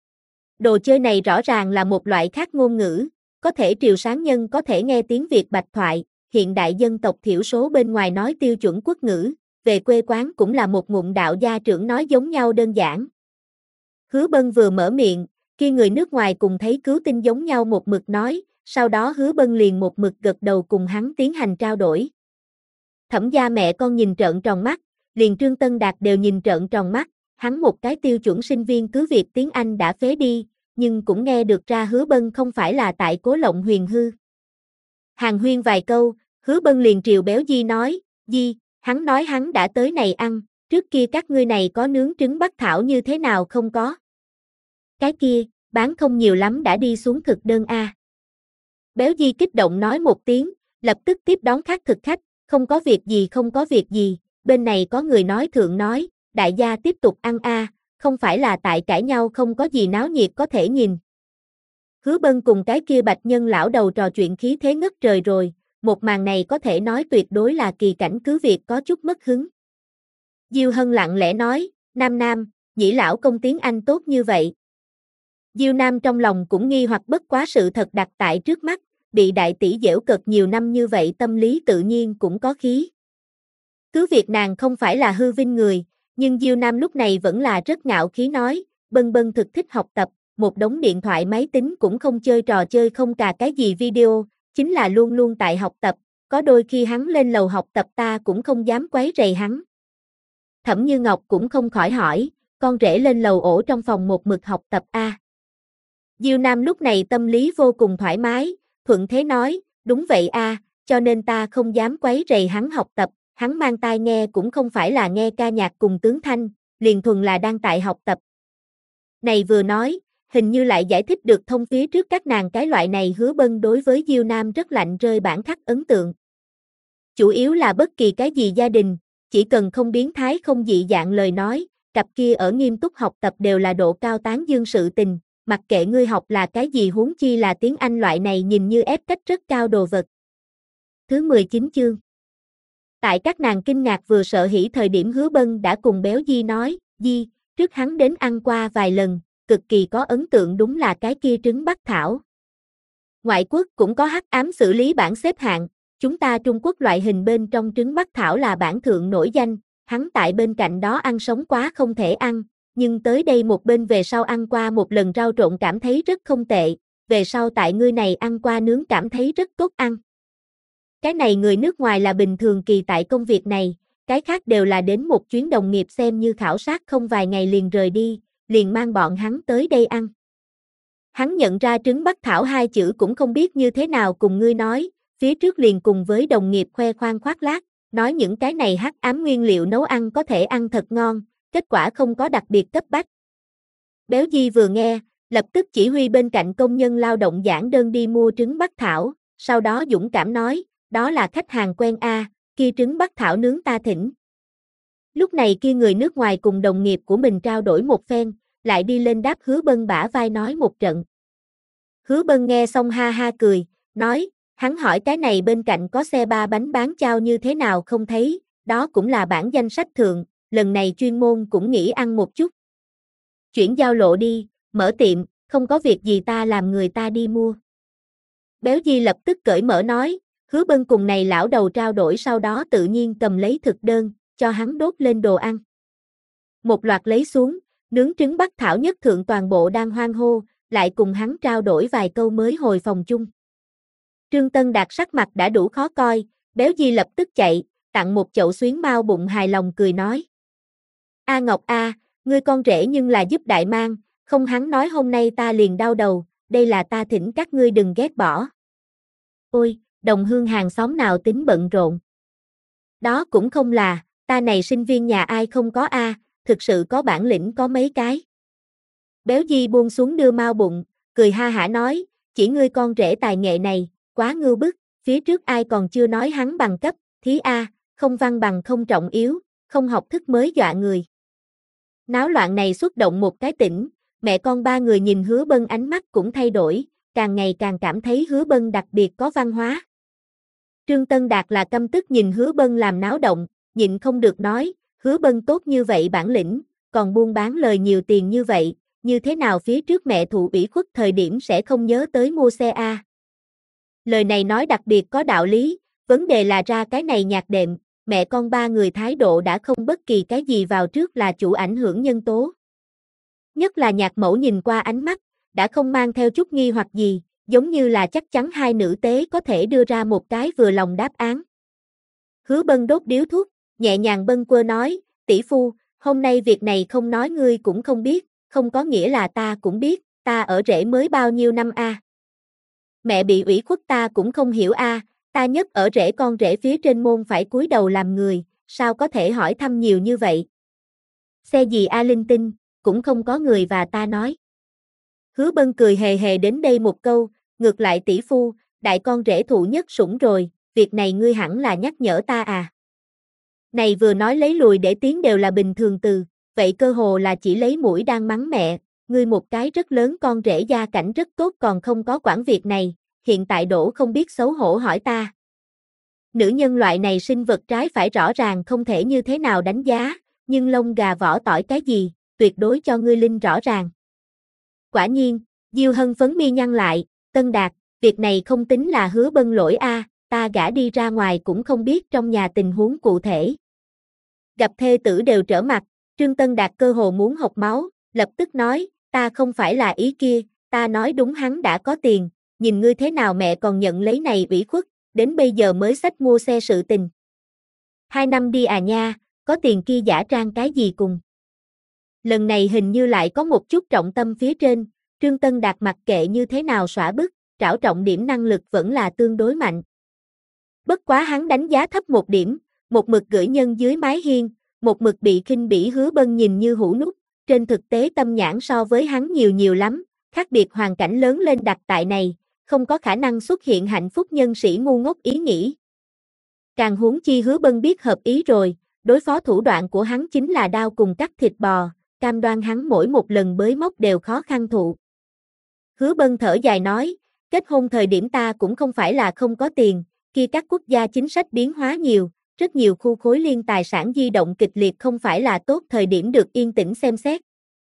Đồ chơi này rõ ràng là một loại khác ngôn ngữ, có thể triều sáng nhân có thể nghe tiếng Việt bạch thoại, hiện đại dân tộc thiểu số bên ngoài nói tiêu chuẩn quốc ngữ, về quê quán cũng là một ngụm đạo gia trưởng nói giống nhau đơn giản. Hứa Bân vừa mở miệng, kia người nước ngoài cùng thấy cứu tinh giống nhau một mực nói, sau đó Hứa Bân liền một mực gật đầu cùng hắn tiến hành trao đổi. Thẩm gia mẹ con nhìn trợn tròn mắt, liền Trương Tân Đạt đều nhìn trợn tròn mắt, hắn một cái tiêu chuẩn sinh viên cứ việc tiếng Anh đã phế đi, nhưng cũng nghe được ra Hứa Bân không phải là tại cố lộng huyền hư. Hàn huyên vài câu, Hứa Bân liền triều béo Di nói, Di, hắn nói hắn đã tới này ăn, trước kia các ngươi này có nướng trứng bắc thảo như thế nào không có? Cái kia, bán không nhiều lắm đã đi xuống thực đơn a. Béo Di kích động nói một tiếng, lập tức tiếp đón khác thực khách, không có việc gì không có việc gì, bên này có người nói thượng nói, đại gia tiếp tục ăn a, không phải là tại cãi nhau không có gì náo nhiệt có thể nhìn. Hứa Bân cùng cái kia bạch nhân lão đầu trò chuyện khí thế ngất trời rồi, một màn này có thể nói tuyệt đối là kỳ cảnh cứ việc có chút mất hứng. Diêu Hân lặng lẽ nói, Nam Nam, nhĩ lão công tiếng Anh tốt như vậy. Diêu Nam trong lòng cũng nghi hoặc bất quá sự thật đặt tại trước mắt, bị đại tỷ giễu cợt nhiều năm như vậy tâm lý tự nhiên cũng có khí. Cứ việc nàng không phải là hư vinh người, nhưng Diêu Nam lúc này vẫn là rất ngạo khí nói, Bân Bân thực thích học tập, một đống điện thoại máy tính cũng không chơi trò chơi không cà cái gì video, chính là luôn luôn tại học tập, có đôi khi hắn lên lầu học tập ta cũng không dám quấy rầy hắn. Thẩm Như Ngọc cũng không khỏi hỏi, con rể lên lầu ổ trong phòng một mực học tập a. Diêu Nam lúc này tâm lý vô cùng thoải mái, thuận thế nói, đúng vậy a, cho nên ta không dám quấy rầy hắn học tập, hắn mang tai nghe cũng không phải là nghe ca nhạc cùng tướng thanh, liền thuần là đang tại học tập. Này vừa nói, hình như lại giải thích được thông phía trước các nàng cái loại này Hứa Bân đối với Diêu Nam rất lạnh rơi bản khắc ấn tượng. Chủ yếu là bất kỳ cái gì gia đình, chỉ cần không biến thái không dị dạng lời nói, cặp kia ở nghiêm túc học tập đều là độ cao tán dương sự tình, mặc kệ ngươi học là cái gì huống chi là tiếng Anh loại này nhìn như ép cách rất cao đồ vật. Thứ 19 chương. Tại các nàng kinh ngạc vừa sợ hỉ thời điểm Hứa Bân đã cùng béo Di nói, Di, trước hắn đến ăn qua vài lần, cực kỳ có ấn tượng đúng là cái kia trứng Bắc Thảo. Ngoại quốc cũng có hắc ám xử lý bảng xếp hạng, chúng ta Trung Quốc loại hình bên trong trứng Bắc Thảo là bảng thượng nổi danh, hắn tại bên cạnh đó ăn sống quá không thể ăn, nhưng tới đây một bên về sau ăn qua một lần rau trộn cảm thấy rất không tệ, về sau tại ngươi này ăn qua nướng cảm thấy rất tốt ăn. Cái này người nước ngoài là bình thường kỳ tại công việc này, cái khác đều là đến một chuyến đồng nghiệp xem như khảo sát không vài ngày liền rời đi, liền mang bọn hắn tới đây ăn. Hắn nhận ra trứng Bắc Thảo hai chữ cũng không biết như thế nào cùng ngươi nói, phía trước liền cùng với đồng nghiệp khoe khoang khoác lác, nói những cái này hắc ám nguyên liệu nấu ăn có thể ăn thật ngon, kết quả không có đặc biệt cấp bách. Béo Di vừa nghe, lập tức chỉ huy bên cạnh công nhân lao động giảng đơn đi mua trứng Bắc Thảo, sau đó dũng cảm nói, đó là khách hàng quen a, kia trứng Bắc Thảo nướng ta thỉnh. Lúc này kia người nước ngoài cùng đồng nghiệp của mình trao đổi một phen, lại đi lên đáp Hứa Bân bả vai nói một trận. Hứa Bân nghe xong ha ha cười, nói, hắn hỏi cái này bên cạnh có xe ba bánh bán chao như thế nào không thấy, đó cũng là bản danh sách thượng, lần này chuyên môn cũng nghĩ ăn một chút. Chuyển giao lộ đi, mở tiệm, không có việc gì ta làm người ta đi mua. Béo Di lập tức cởi mở nói, Hứa Bân cùng này lão đầu trao đổi sau đó tự nhiên cầm lấy thực đơn, cho hắn đốt lên đồ ăn. Một loạt lấy xuống, nướng trứng Bắc Thảo nhất thượng toàn bộ đang hoan hô, lại cùng hắn trao đổi vài câu mới hồi phòng chung. Trương Tân Đạt sắc mặt đã đủ khó coi, Béo Di lập tức chạy, tặng một chậu xuyến mao bụng hài lòng cười nói. A Ngọc a, ngươi con rể nhưng là giúp đại mang, không hắn nói hôm nay ta liền đau đầu, đây là ta thỉnh các ngươi đừng ghét bỏ. Ôi, đồng hương hàng xóm nào tính bận rộn. Đó cũng không là, ta này sinh viên nhà ai không có a, thực sự có bản lĩnh có mấy cái. Béo Di buông xuống đưa mao bụng, cười ha hả nói, chỉ ngươi con rể tài nghệ này, quá ngưu bức, phía trước ai còn chưa nói hắn bằng cấp, thí a, không văn bằng không trọng yếu, không học thức mới dọa người. Náo loạn này xuất động một cái tỉnh, mẹ con ba người nhìn Hứa Bân ánh mắt cũng thay đổi, càng ngày càng cảm thấy Hứa Bân đặc biệt có văn hóa. Trương Tân Đạt là căm tức nhìn Hứa Bân làm náo động, nhịn không được nói, Hứa Bân tốt như vậy bản lĩnh, còn buôn bán lời nhiều tiền như vậy, như thế nào phía trước mẹ thụ ủy khuất thời điểm sẽ không nhớ tới mua xe a? Lời này nói đặc biệt có đạo lý, vấn đề là ra cái này nhạc đệm, mẹ con ba người thái độ đã không bất kỳ cái gì vào trước là chủ ảnh hưởng nhân tố. Nhất là nhạc mẫu nhìn qua ánh mắt, đã không mang theo chút nghi hoặc gì, giống như là chắc chắn hai nữ tế có thể đưa ra một cái vừa lòng đáp án. Hứa Bân đốt điếu thuốc, nhẹ nhàng bâng quơ nói, tỷ phu, hôm nay việc này không nói ngươi cũng không biết, không có nghĩa là ta cũng biết, ta ở rể mới bao nhiêu năm a. Mẹ bị ủy khuất ta cũng không hiểu a, ta nhất ở rể con rể phía trên môn phải cúi đầu làm người, sao có thể hỏi thăm nhiều như vậy. Xe gì a linh tinh, cũng không có người và ta nói. Hứa Bân cười hề hề đến đây một câu, ngược lại tỷ phu, đại con rể thụ nhất sủng rồi, việc này ngươi hẳn là nhắc nhở ta à. Này vừa nói lấy lùi để tiến đều là bình thường từ, vậy cơ hồ là chỉ lấy mũi đang mắng mẹ, ngươi một cái rất lớn con rể gia cảnh rất tốt còn không có quản việc này, hiện tại đổ không biết xấu hổ hỏi ta. Nữ nhân loại này sinh vật trái phải rõ ràng không thể như thế nào đánh giá, nhưng lông gà vỏ tỏi cái gì, tuyệt đối cho ngươi linh rõ ràng. Quả nhiên, Diêu Hân phấn mi nhăn lại, Tân Đạt, việc này không tính là Hứa Bân lỗi a, ta gả đi ra ngoài cũng không biết trong nhà tình huống cụ thể. Gặp thê tử đều trở mặt, Trương Tân Đạt cơ hồ muốn hộc máu, lập tức nói, ta không phải là ý kia, ta nói đúng hắn đã có tiền, nhìn ngươi thế nào mẹ còn nhận lấy này ủy khuất, đến bây giờ mới xách mua xe sự tình. 2 năm đi à nha, có tiền kia giả trang cái gì cùng. Lần này hình như lại có một chút trọng tâm phía trên, Trương Tân Đạt mặc kệ như thế nào xõa bức, trảo trọng điểm năng lực vẫn là tương đối mạnh. Bất quá hắn đánh giá thấp một điểm, một mực gửi nhân dưới mái hiên, một mực bị khinh bỉ Hứa Bân nhìn như hũ nút, trên thực tế tâm nhãn so với hắn nhiều lắm, khác biệt hoàn cảnh lớn lên đặt tại này, không có khả năng xuất hiện hạnh phúc nhân sĩ ngu ngốc ý nghĩ. Càng huống chi Hứa Bân biết hợp ý rồi, đối phó thủ đoạn của hắn chính là đao cùng cắt thịt bò, cam đoan hắn mỗi một lần bới móc đều khó khăn thụ. Hứa Bân thở dài nói, kết hôn thời điểm ta cũng không phải là không có tiền, kia các quốc gia chính sách biến hóa nhiều, rất nhiều khu khối liên tài sản di động kịch liệt không phải là tốt thời điểm được yên tĩnh xem xét.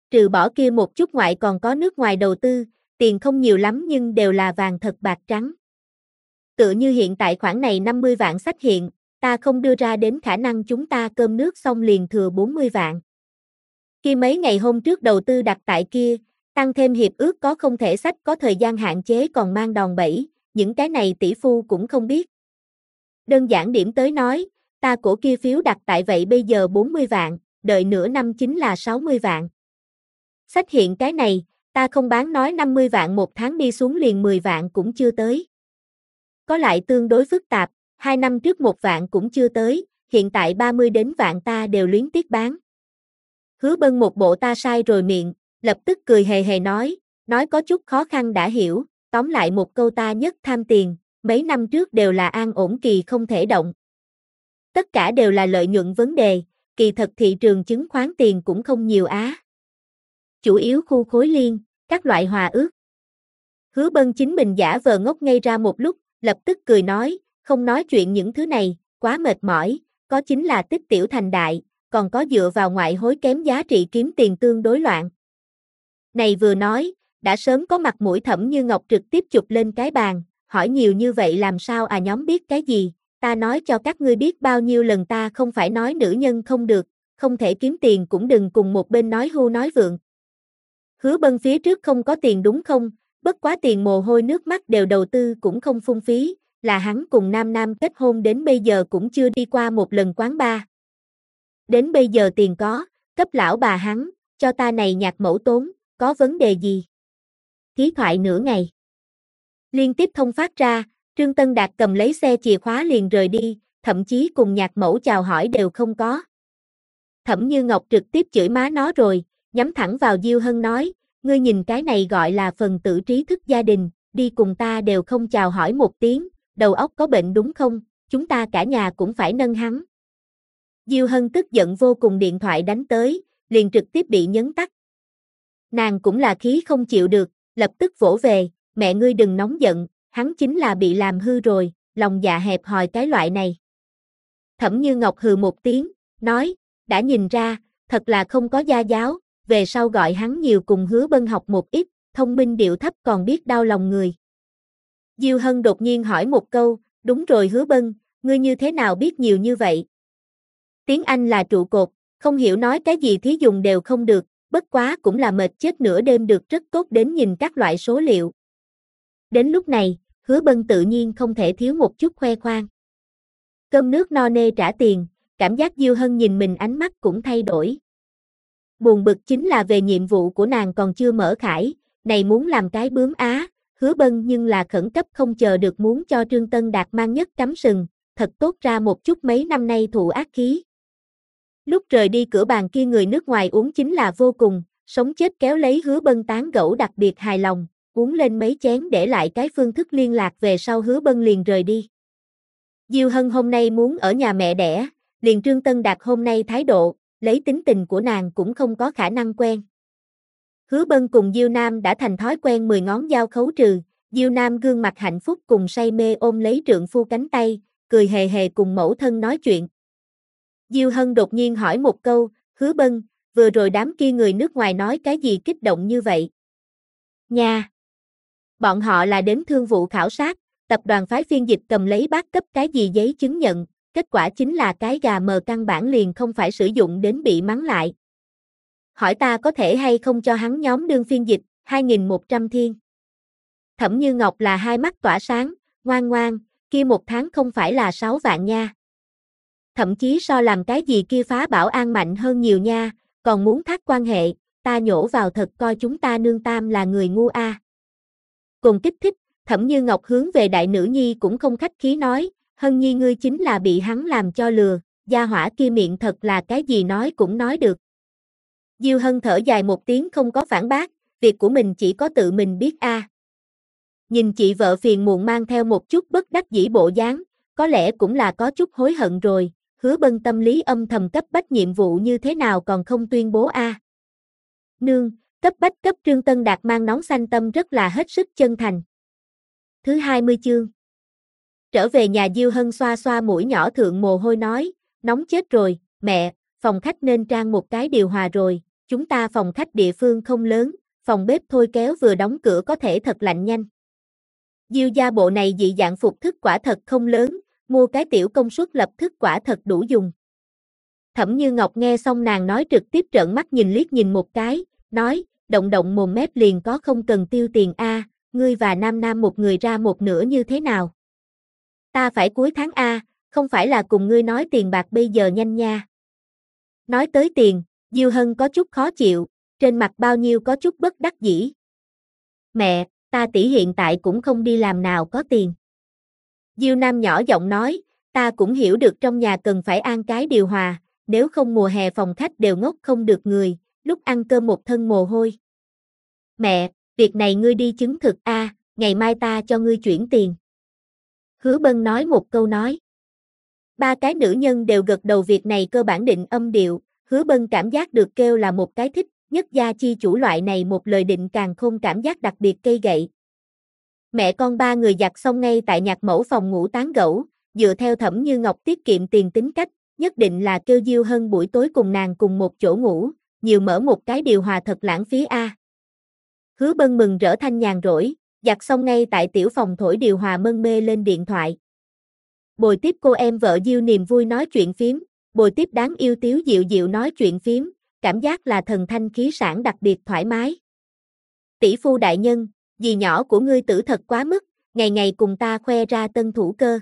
Trừ bỏ kia một chút ngoại còn có nước ngoài đầu tư, tiền không nhiều lắm nhưng đều là vàng thật bạc trắng. Tựa như hiện tại khoản này 50 vạn sách hiện, ta không đưa ra đến khả năng chúng ta cơm nước xong liền thừa 40 vạn. Khi mấy ngày hôm trước đầu tư đặt tại kia, tăng thêm hiệp ước có không thể sách có thời gian hạn chế còn mang đòn bẩy, những cái này tỷ phu cũng không biết. Đơn giản điểm tới nói, ta cổ kia phiếu đặt tại vậy bây giờ 40 vạn, đợi nửa năm chính là 60 vạn. Sách hiện cái này, ta không bán nói 50 vạn một tháng đi xuống liền 10 vạn cũng chưa tới. Có lại tương đối phức tạp, 2 năm trước 1 vạn cũng chưa tới, hiện tại 30 đến vạn ta đều luyến tiếc bán. Hứa Bân một bộ ta sai rồi miệng, lập tức cười hề hề nói có chút khó khăn đã hiểu, tóm lại một câu ta nhất tham tiền, mấy năm trước đều là an ổn kỳ không thể động. Tất cả đều là lợi nhuận vấn đề, kỳ thật thị trường chứng khoán tiền cũng không nhiều á. Chủ yếu khu khối liên, các loại hòa ước. Hứa Bân chính mình giả vờ ngốc ngây ra một lúc, lập tức cười nói, không nói chuyện những thứ này, quá mệt mỏi, có chính là tích tiểu thành đại, còn có dựa vào ngoại hối kém giá trị kiếm tiền tương đối loạn. Này vừa nói, đã sớm có mặt mũi Thẩm Như Ngọc trực tiếp chụp lên cái bàn, hỏi nhiều như vậy làm sao nhóm biết cái gì, ta nói cho các ngươi biết bao nhiêu lần ta không phải nói nữ nhân không được, không thể kiếm tiền cũng đừng cùng một bên nói hưu nói vượng. Hứa Bân phía trước không có tiền đúng không, bất quá tiền mồ hôi nước mắt đều đầu tư cũng không phung phí, là hắn cùng Nam Nam kết hôn đến bây giờ cũng chưa đi qua một lần quán bar. Đến bây giờ tiền có, cấp lão bà hắn, cho ta này nhạc mẫu tốn, có vấn đề gì? Thí thoại nửa ngày. Liên tiếp thông phát ra, Trương Tân Đạt cầm lấy xe chìa khóa liền rời đi, thậm chí cùng nhạc mẫu chào hỏi đều không có. Thẩm Như Ngọc trực tiếp chửi má nó rồi, nhắm thẳng vào Diêu Hân nói, ngươi nhìn cái này gọi là phần tử trí thức gia đình, đi cùng ta đều không chào hỏi một tiếng, đầu óc có bệnh đúng không, chúng ta cả nhà cũng phải nâng hắn. Diêu Hân tức giận vô cùng điện thoại đánh tới, liền trực tiếp bị nhấn tắt. Nàng cũng là khí không chịu được, lập tức vỗ về, mẹ ngươi đừng nóng giận, hắn chính là bị làm hư rồi, lòng dạ hẹp hòi cái loại này. Thẩm Như Ngọc hừ một tiếng, nói, đã nhìn ra, thật là không có gia giáo, về sau gọi hắn nhiều cùng Hứa Bân học một ít, thông minh điệu thấp còn biết đau lòng người. Diêu Hân đột nhiên hỏi một câu, đúng rồi Hứa Bân, ngươi như thế nào biết nhiều như vậy? Tiếng Anh là trụ cột, không hiểu nói cái gì thí dùng đều không được, bất quá cũng là mệt chết nửa đêm được rất tốt đến nhìn các loại số liệu. Đến lúc này, Hứa Bân tự nhiên không thể thiếu một chút khoe khoang. Cơm nước no nê trả tiền, cảm giác Diêu Hân nhìn mình ánh mắt cũng thay đổi. Buồn bực chính là về nhiệm vụ của nàng còn chưa mở khải, này muốn làm cái bướm á, Hứa Bân nhưng là khẩn cấp không chờ được muốn cho Trương Tân Đạt mang nhất cắm sừng, thật tốt ra một chút mấy năm nay thụ ác khí. Lúc rời đi cửa bàn kia người nước ngoài uống chính là vô cùng, sống chết kéo lấy Hứa Bân tán gẫu đặc biệt hài lòng, uống lên mấy chén để lại cái phương thức liên lạc về sau Hứa Bân liền rời đi. Diêu Hân hôm nay muốn ở nhà mẹ đẻ, liền Trương Tân Đạt hôm nay thái độ, lấy tính tình của nàng cũng không có khả năng quen. Hứa Bân cùng Diêu Nam đã thành thói quen 10 ngón dao khấu trừ, Diêu Nam gương mặt hạnh phúc cùng say mê ôm lấy trượng phu cánh tay, cười hề hề cùng mẫu thân nói chuyện. Diêu Hân đột nhiên hỏi một câu, Hứa Bân, vừa rồi đám kia người nước ngoài nói cái gì kích động như vậy? Nha! Bọn họ là đến thương vụ khảo sát, tập đoàn phái phiên dịch cầm lấy bác cấp cái gì giấy chứng nhận, kết quả chính là cái gà mờ căn bản liền không phải sử dụng đến bị mắng lại. Hỏi ta có thể hay không cho hắn nhóm đương phiên dịch, 2.100 thiên. Thẩm Như Ngọc là hai mắt tỏa sáng, ngoan ngoan, kia một tháng không phải là 6 vạn nha. Thậm chí so làm cái gì kia phá bảo an mạnh hơn nhiều nha, còn muốn thác quan hệ, ta nhổ vào thật coi chúng ta nương tam là người ngu a. Cùng kích thích, Thẩm Như Ngọc hướng về đại nữ nhi cũng không khách khí nói, Hân nhi ngươi chính là bị hắn làm cho lừa, gia hỏa kia miệng thật là cái gì nói cũng nói được. Diêu Hân thở dài một tiếng không có phản bác, việc của mình chỉ có tự mình biết a. Nhìn chị vợ phiền muộn mang theo một chút bất đắc dĩ bộ dáng, có lẽ cũng là có chút hối hận rồi, Hứa Bân tâm lý âm thầm cấp bách nhiệm vụ như thế nào còn không tuyên bố a. Nương, cấp bách cấp Trương Tân Đạt mang nón xanh tâm rất là hết sức chân thành. Thứ 20 chương. Trở về nhà Diêu Hân xoa xoa mũi nhỏ thượng mồ hôi nói, nóng chết rồi, mẹ, phòng khách nên trang một cái điều hòa rồi, chúng ta phòng khách địa phương không lớn, phòng bếp thôi kéo vừa đóng cửa có thể thật lạnh nhanh. Diêu gia bộ này dị dạng phục thức quả thật không lớn, mua cái tiểu công suất lập thức quả thật đủ dùng. Thẩm Như Ngọc nghe xong nàng nói trực tiếp trợn mắt nhìn liếc nhìn một cái, nói, động động mồm mép liền có không cần tiêu tiền a, ngươi và Nam Nam một người ra một nửa như thế nào? Ta phải cuối tháng a, không phải là cùng ngươi nói tiền bạc bây giờ nhanh nha. Nói tới tiền, Diêu Hân có chút khó chịu, trên mặt bao nhiêu có chút bất đắc dĩ. Mẹ, ta tỷ hiện tại cũng không đi làm nào có tiền. Diêu Nam nhỏ giọng nói, ta cũng hiểu được trong nhà cần phải an cái điều hòa, nếu không mùa hè phòng khách đều ngốc không được người, lúc ăn cơm một thân mồ hôi. Mẹ, việc này ngươi đi chứng thực a, ngày mai ta cho ngươi chuyển tiền. Hứa Bân nói một câu nói. Ba cái nữ nhân đều gật đầu, việc này cơ bản định âm điệu, Hứa Bân cảm giác được kêu là một cái thích, nhất gia chi chủ loại này một lời định càng khôn cảm giác đặc biệt cây gậy. Mẹ con ba người giặt xong ngay tại nhạc mẫu phòng ngủ tán gẫu, dựa theo Thẩm Như Ngọc tiết kiệm tiền tính cách, nhất định là kêu Diêu Hân buổi tối cùng nàng cùng một chỗ ngủ, nhiều mở một cái điều hòa thật lãng phí a. Hứa Bân mừng rỡ thanh nhàn rỗi, giặt xong ngay tại tiểu phòng thổi điều hòa mân mê lên điện thoại. Bồi tiếp cô em vợ Diêu niềm vui nói chuyện phím, bồi tiếp đáng yêu Tiếu Diệu Diệu nói chuyện phím, cảm giác là thần thanh khí sảng đặc biệt thoải mái. Tỷ phu đại nhân, dì nhỏ của ngươi tử thật quá mức, ngày ngày cùng ta khoe ra tân thủ cơ.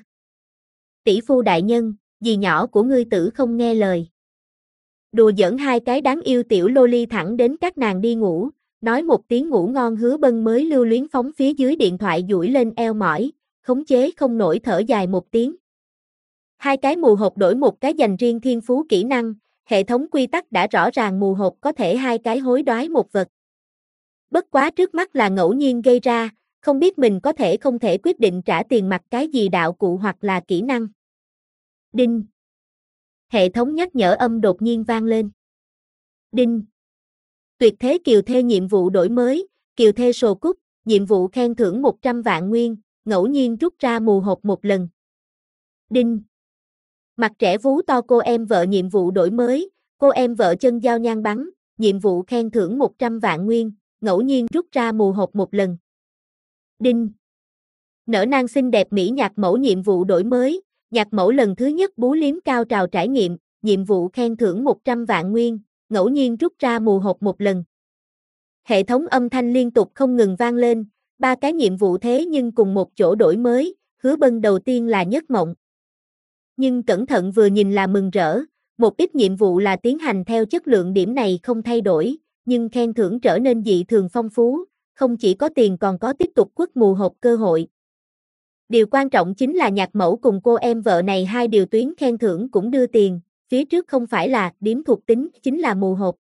Tỷ phu đại nhân, dì nhỏ của ngươi tử không nghe lời. Đùa giỡn hai cái đáng yêu tiểu loli thẳng đến các nàng đi ngủ, nói một tiếng ngủ ngon. Hứa Bân mới lưu luyến phóng phía dưới điện thoại duỗi lên eo mỏi, khống chế không nổi thở dài một tiếng. Hai cái mù hộp đổi một cái dành riêng thiên phú kỹ năng, hệ thống quy tắc đã rõ ràng, mù hộp có thể hai cái hối đoái một vật. Bất quá trước mắt là ngẫu nhiên gây ra, không biết mình có thể không thể quyết định trả tiền mặt cái gì đạo cụ hoặc là kỹ năng. Đinh. Hệ thống nhắc nhở âm đột nhiên vang lên. Đinh. Tuyệt thế kiều thê nhiệm vụ đổi mới, kiều thê sồ cúc, nhiệm vụ khen thưởng 100 vạn nguyên, ngẫu nhiên rút ra mù hộp một lần. Đinh. Mặt trẻ vú to cô em vợ nhiệm vụ đổi mới, cô em vợ chân dao nhang bắn, nhiệm vụ khen thưởng 100 vạn nguyên, ngẫu nhiên rút ra mù hộp một lần. Đinh. Nở nang xinh đẹp mỹ nhạc mẫu nhiệm vụ đổi mới, nhạc mẫu lần thứ nhất bú liếm cao trào trải nghiệm, nhiệm vụ khen thưởng 100 vạn nguyên, ngẫu nhiên rút ra mù hộp một lần. Hệ thống âm thanh liên tục không ngừng vang lên, ba cái nhiệm vụ thế nhưng cùng một chỗ đổi mới, Hứa Bân đầu tiên là nhất mộng. Nhưng cẩn thận vừa nhìn là mừng rỡ, một ít nhiệm vụ là tiến hành theo chất lượng điểm này không thay đổi, nhưng khen thưởng trở nên dị thường phong phú, không chỉ có tiền còn có tiếp tục quất mù hộp cơ hội. Điều quan trọng chính là nhạc mẫu cùng cô em vợ này hai điều tuyến khen thưởng cũng đưa tiền, phía trước không phải là điểm thuộc tính, chính là mù hộp.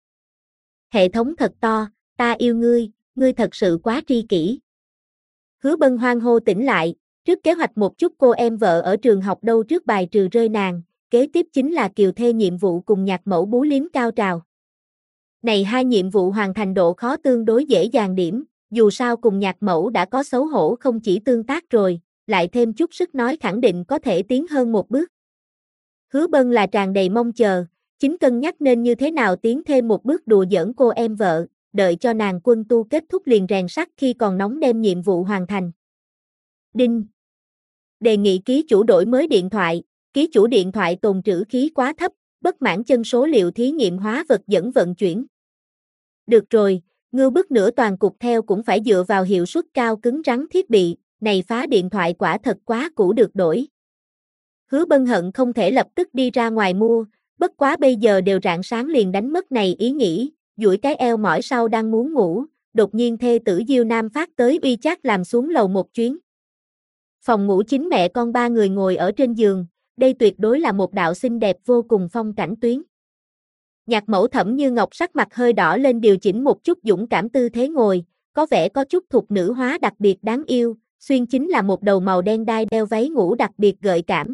Hệ thống thật to, ta yêu ngươi thật sự quá tri kỷ. Hứa Bân hoan hô tỉnh lại, trước kế hoạch một chút cô em vợ ở trường học đâu trước bài trừ rơi nàng, kế tiếp chính là kiều thê nhiệm vụ cùng nhạc mẫu bú liếm cao trào. Này hai nhiệm vụ hoàn thành độ khó tương đối dễ dàng điểm, dù sao cùng nhạc mẫu đã có xấu hổ không chỉ tương tác rồi, lại thêm chút sức nói khẳng định có thể tiến hơn một bước. Hứa Bân là tràn đầy mong chờ, chính cân nhắc nên như thế nào tiến thêm một bước đùa giỡn cô em vợ, đợi cho nàng quân tu kết thúc liền rèn sắt khi còn nóng đem nhiệm vụ hoàn thành. Đinh. Đề nghị ký chủ đổi mới điện thoại, ký chủ điện thoại tồn trữ khí quá thấp, bất mãn chân số liệu thí nghiệm hóa vật dẫn vận chuyển. Được rồi, ngưu bức nửa toàn cục theo cũng phải dựa vào hiệu suất cao cứng rắn thiết bị, này phá điện thoại quả thật quá cũ được đổi. Hứa Bân hận không thể lập tức đi ra ngoài mua, bất quá bây giờ đều rạng sáng liền đánh mất này ý nghĩ, duỗi cái eo mỏi sau đang muốn ngủ, đột nhiên thê tử Diêu Nam phát tới uy chat làm xuống lầu một chuyến. Phòng ngủ chính mẹ con ba người ngồi ở trên giường, đây tuyệt đối là một đạo xinh đẹp vô cùng phong cảnh tuyến. Nhạc mẫu Thẩm Như Ngọc sắc mặt hơi đỏ lên điều chỉnh một chút dũng cảm tư thế ngồi, có vẻ có chút thục nữ hóa đặc biệt đáng yêu, xuyên chính là một đầu màu đen đai đeo váy ngủ đặc biệt gợi cảm.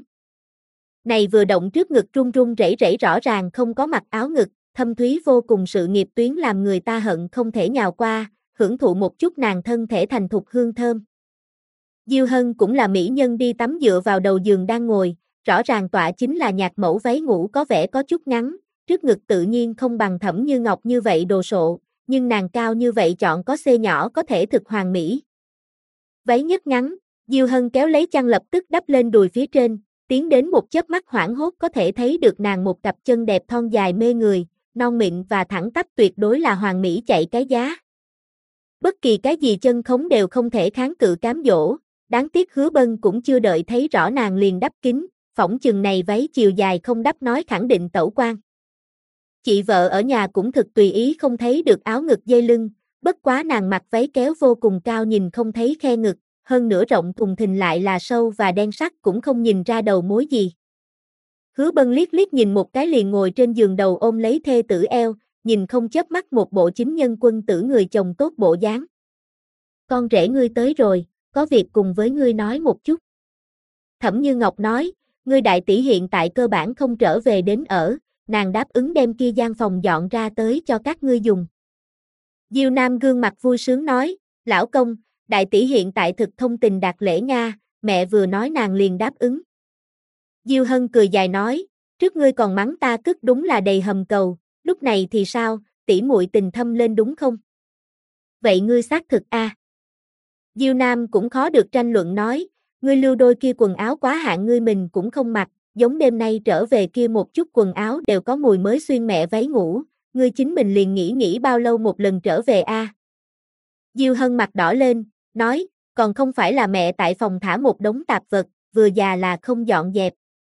Này vừa động trước ngực run run rẩy rẩy rõ ràng không có mặc áo ngực, thâm thúy vô cùng sự nghiệp tuyến làm người ta hận không thể nhào qua, hưởng thụ một chút nàng thân thể thành thục hương thơm. Diêu Hân cũng là mỹ nhân đi tắm dựa vào đầu giường đang ngồi, rõ ràng tọa chính là nhạc mẫu váy ngủ có vẻ có chút ngắn, trước ngực tự nhiên không bằng Thẩm Như Ngọc như vậy đồ sộ, nhưng nàng cao như vậy chọn có C nhỏ có thể thực hoàn mỹ. Váy nhất ngắn, Diêu Hân kéo lấy chăn lập tức đắp lên đùi phía trên, tiến đến một chớp mắt hoảng hốt có thể thấy được nàng một cặp chân đẹp thon dài mê người, non mịn và thẳng tắp tuyệt đối là hoàn mỹ chạy cái giá. Bất kỳ cái gì chân khống đều không thể kháng cự cám dỗ, đáng tiếc Hứa Bân cũng chưa đợi thấy rõ nàng liền đắp kín, phỏng chừng này váy chiều dài không đắp nói khẳng định tẩu quan. Chị vợ ở nhà cũng thực tùy ý không thấy được áo ngực dây lưng, bất quá nàng mặc váy kéo vô cùng cao nhìn không thấy khe ngực, hơn nữa rộng thùng thình lại là sâu và đen sắc cũng không nhìn ra đầu mối gì. Hứa Bân liếc liếc nhìn một cái liền ngồi trên giường đầu ôm lấy thê tử eo, nhìn không chớp mắt một bộ chính nhân quân tử người chồng tốt bộ dáng. Con rể ngươi tới rồi, có việc cùng với ngươi nói một chút. Thẩm Như Ngọc nói, ngươi đại tỷ hiện tại cơ bản không trở về đến ở, nàng đáp ứng đem kia gian phòng dọn ra tới cho các ngươi dùng. Diêu Nam gương mặt vui sướng nói, lão công, đại tỷ hiện tại thực thông tình đạt lễ Nga, mẹ vừa nói nàng liền đáp ứng. Diêu Hân cười dài nói, trước ngươi còn mắng ta cứt đúng là đầy hầm cầu, lúc này thì sao, tỷ muội tình thâm lên đúng không? Vậy ngươi xác thực a? Diêu Nam cũng khó được tranh luận nói, ngươi lưu đôi kia quần áo quá hạn ngươi mình cũng không mặc, giống đêm nay trở về kia một chút quần áo đều có mùi mới xuyên mẹ váy ngủ, ngươi chính mình liền nghĩ bao lâu một lần trở về a? Diêu Hân mặt đỏ lên, nói, còn không phải là mẹ tại phòng thả một đống tạp vật, vừa già là không dọn dẹp.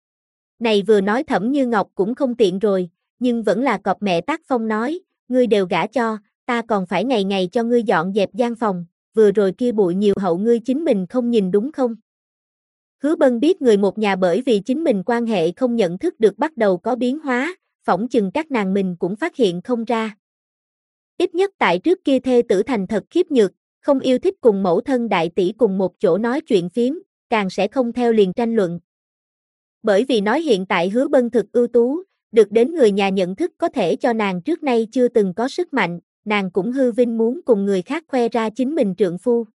Này vừa nói Thẩm Như Ngọc cũng không tiện rồi, nhưng vẫn là cọp mẹ tác phong nói, ngươi đều gả cho, ta còn phải ngày ngày cho ngươi dọn dẹp gian phòng, vừa rồi kia bụi nhiều hậu ngươi chính mình không nhìn đúng không? Hứa Bân biết người một nhà bởi vì chính mình quan hệ không nhận thức được bắt đầu có biến hóa, phỏng chừng các nàng mình cũng phát hiện không ra. Ít nhất tại trước kia thê tử thành thật khiếp nhược, không yêu thích cùng mẫu thân đại tỷ cùng một chỗ nói chuyện phiếm, càng sẽ không theo liền tranh luận. Bởi vì nói hiện tại Hứa Bân thực ưu tú, được đến người nhà nhận thức có thể cho nàng trước nay chưa từng có sức mạnh, nàng cũng hư vinh muốn cùng người khác khoe ra chính mình trượng phu.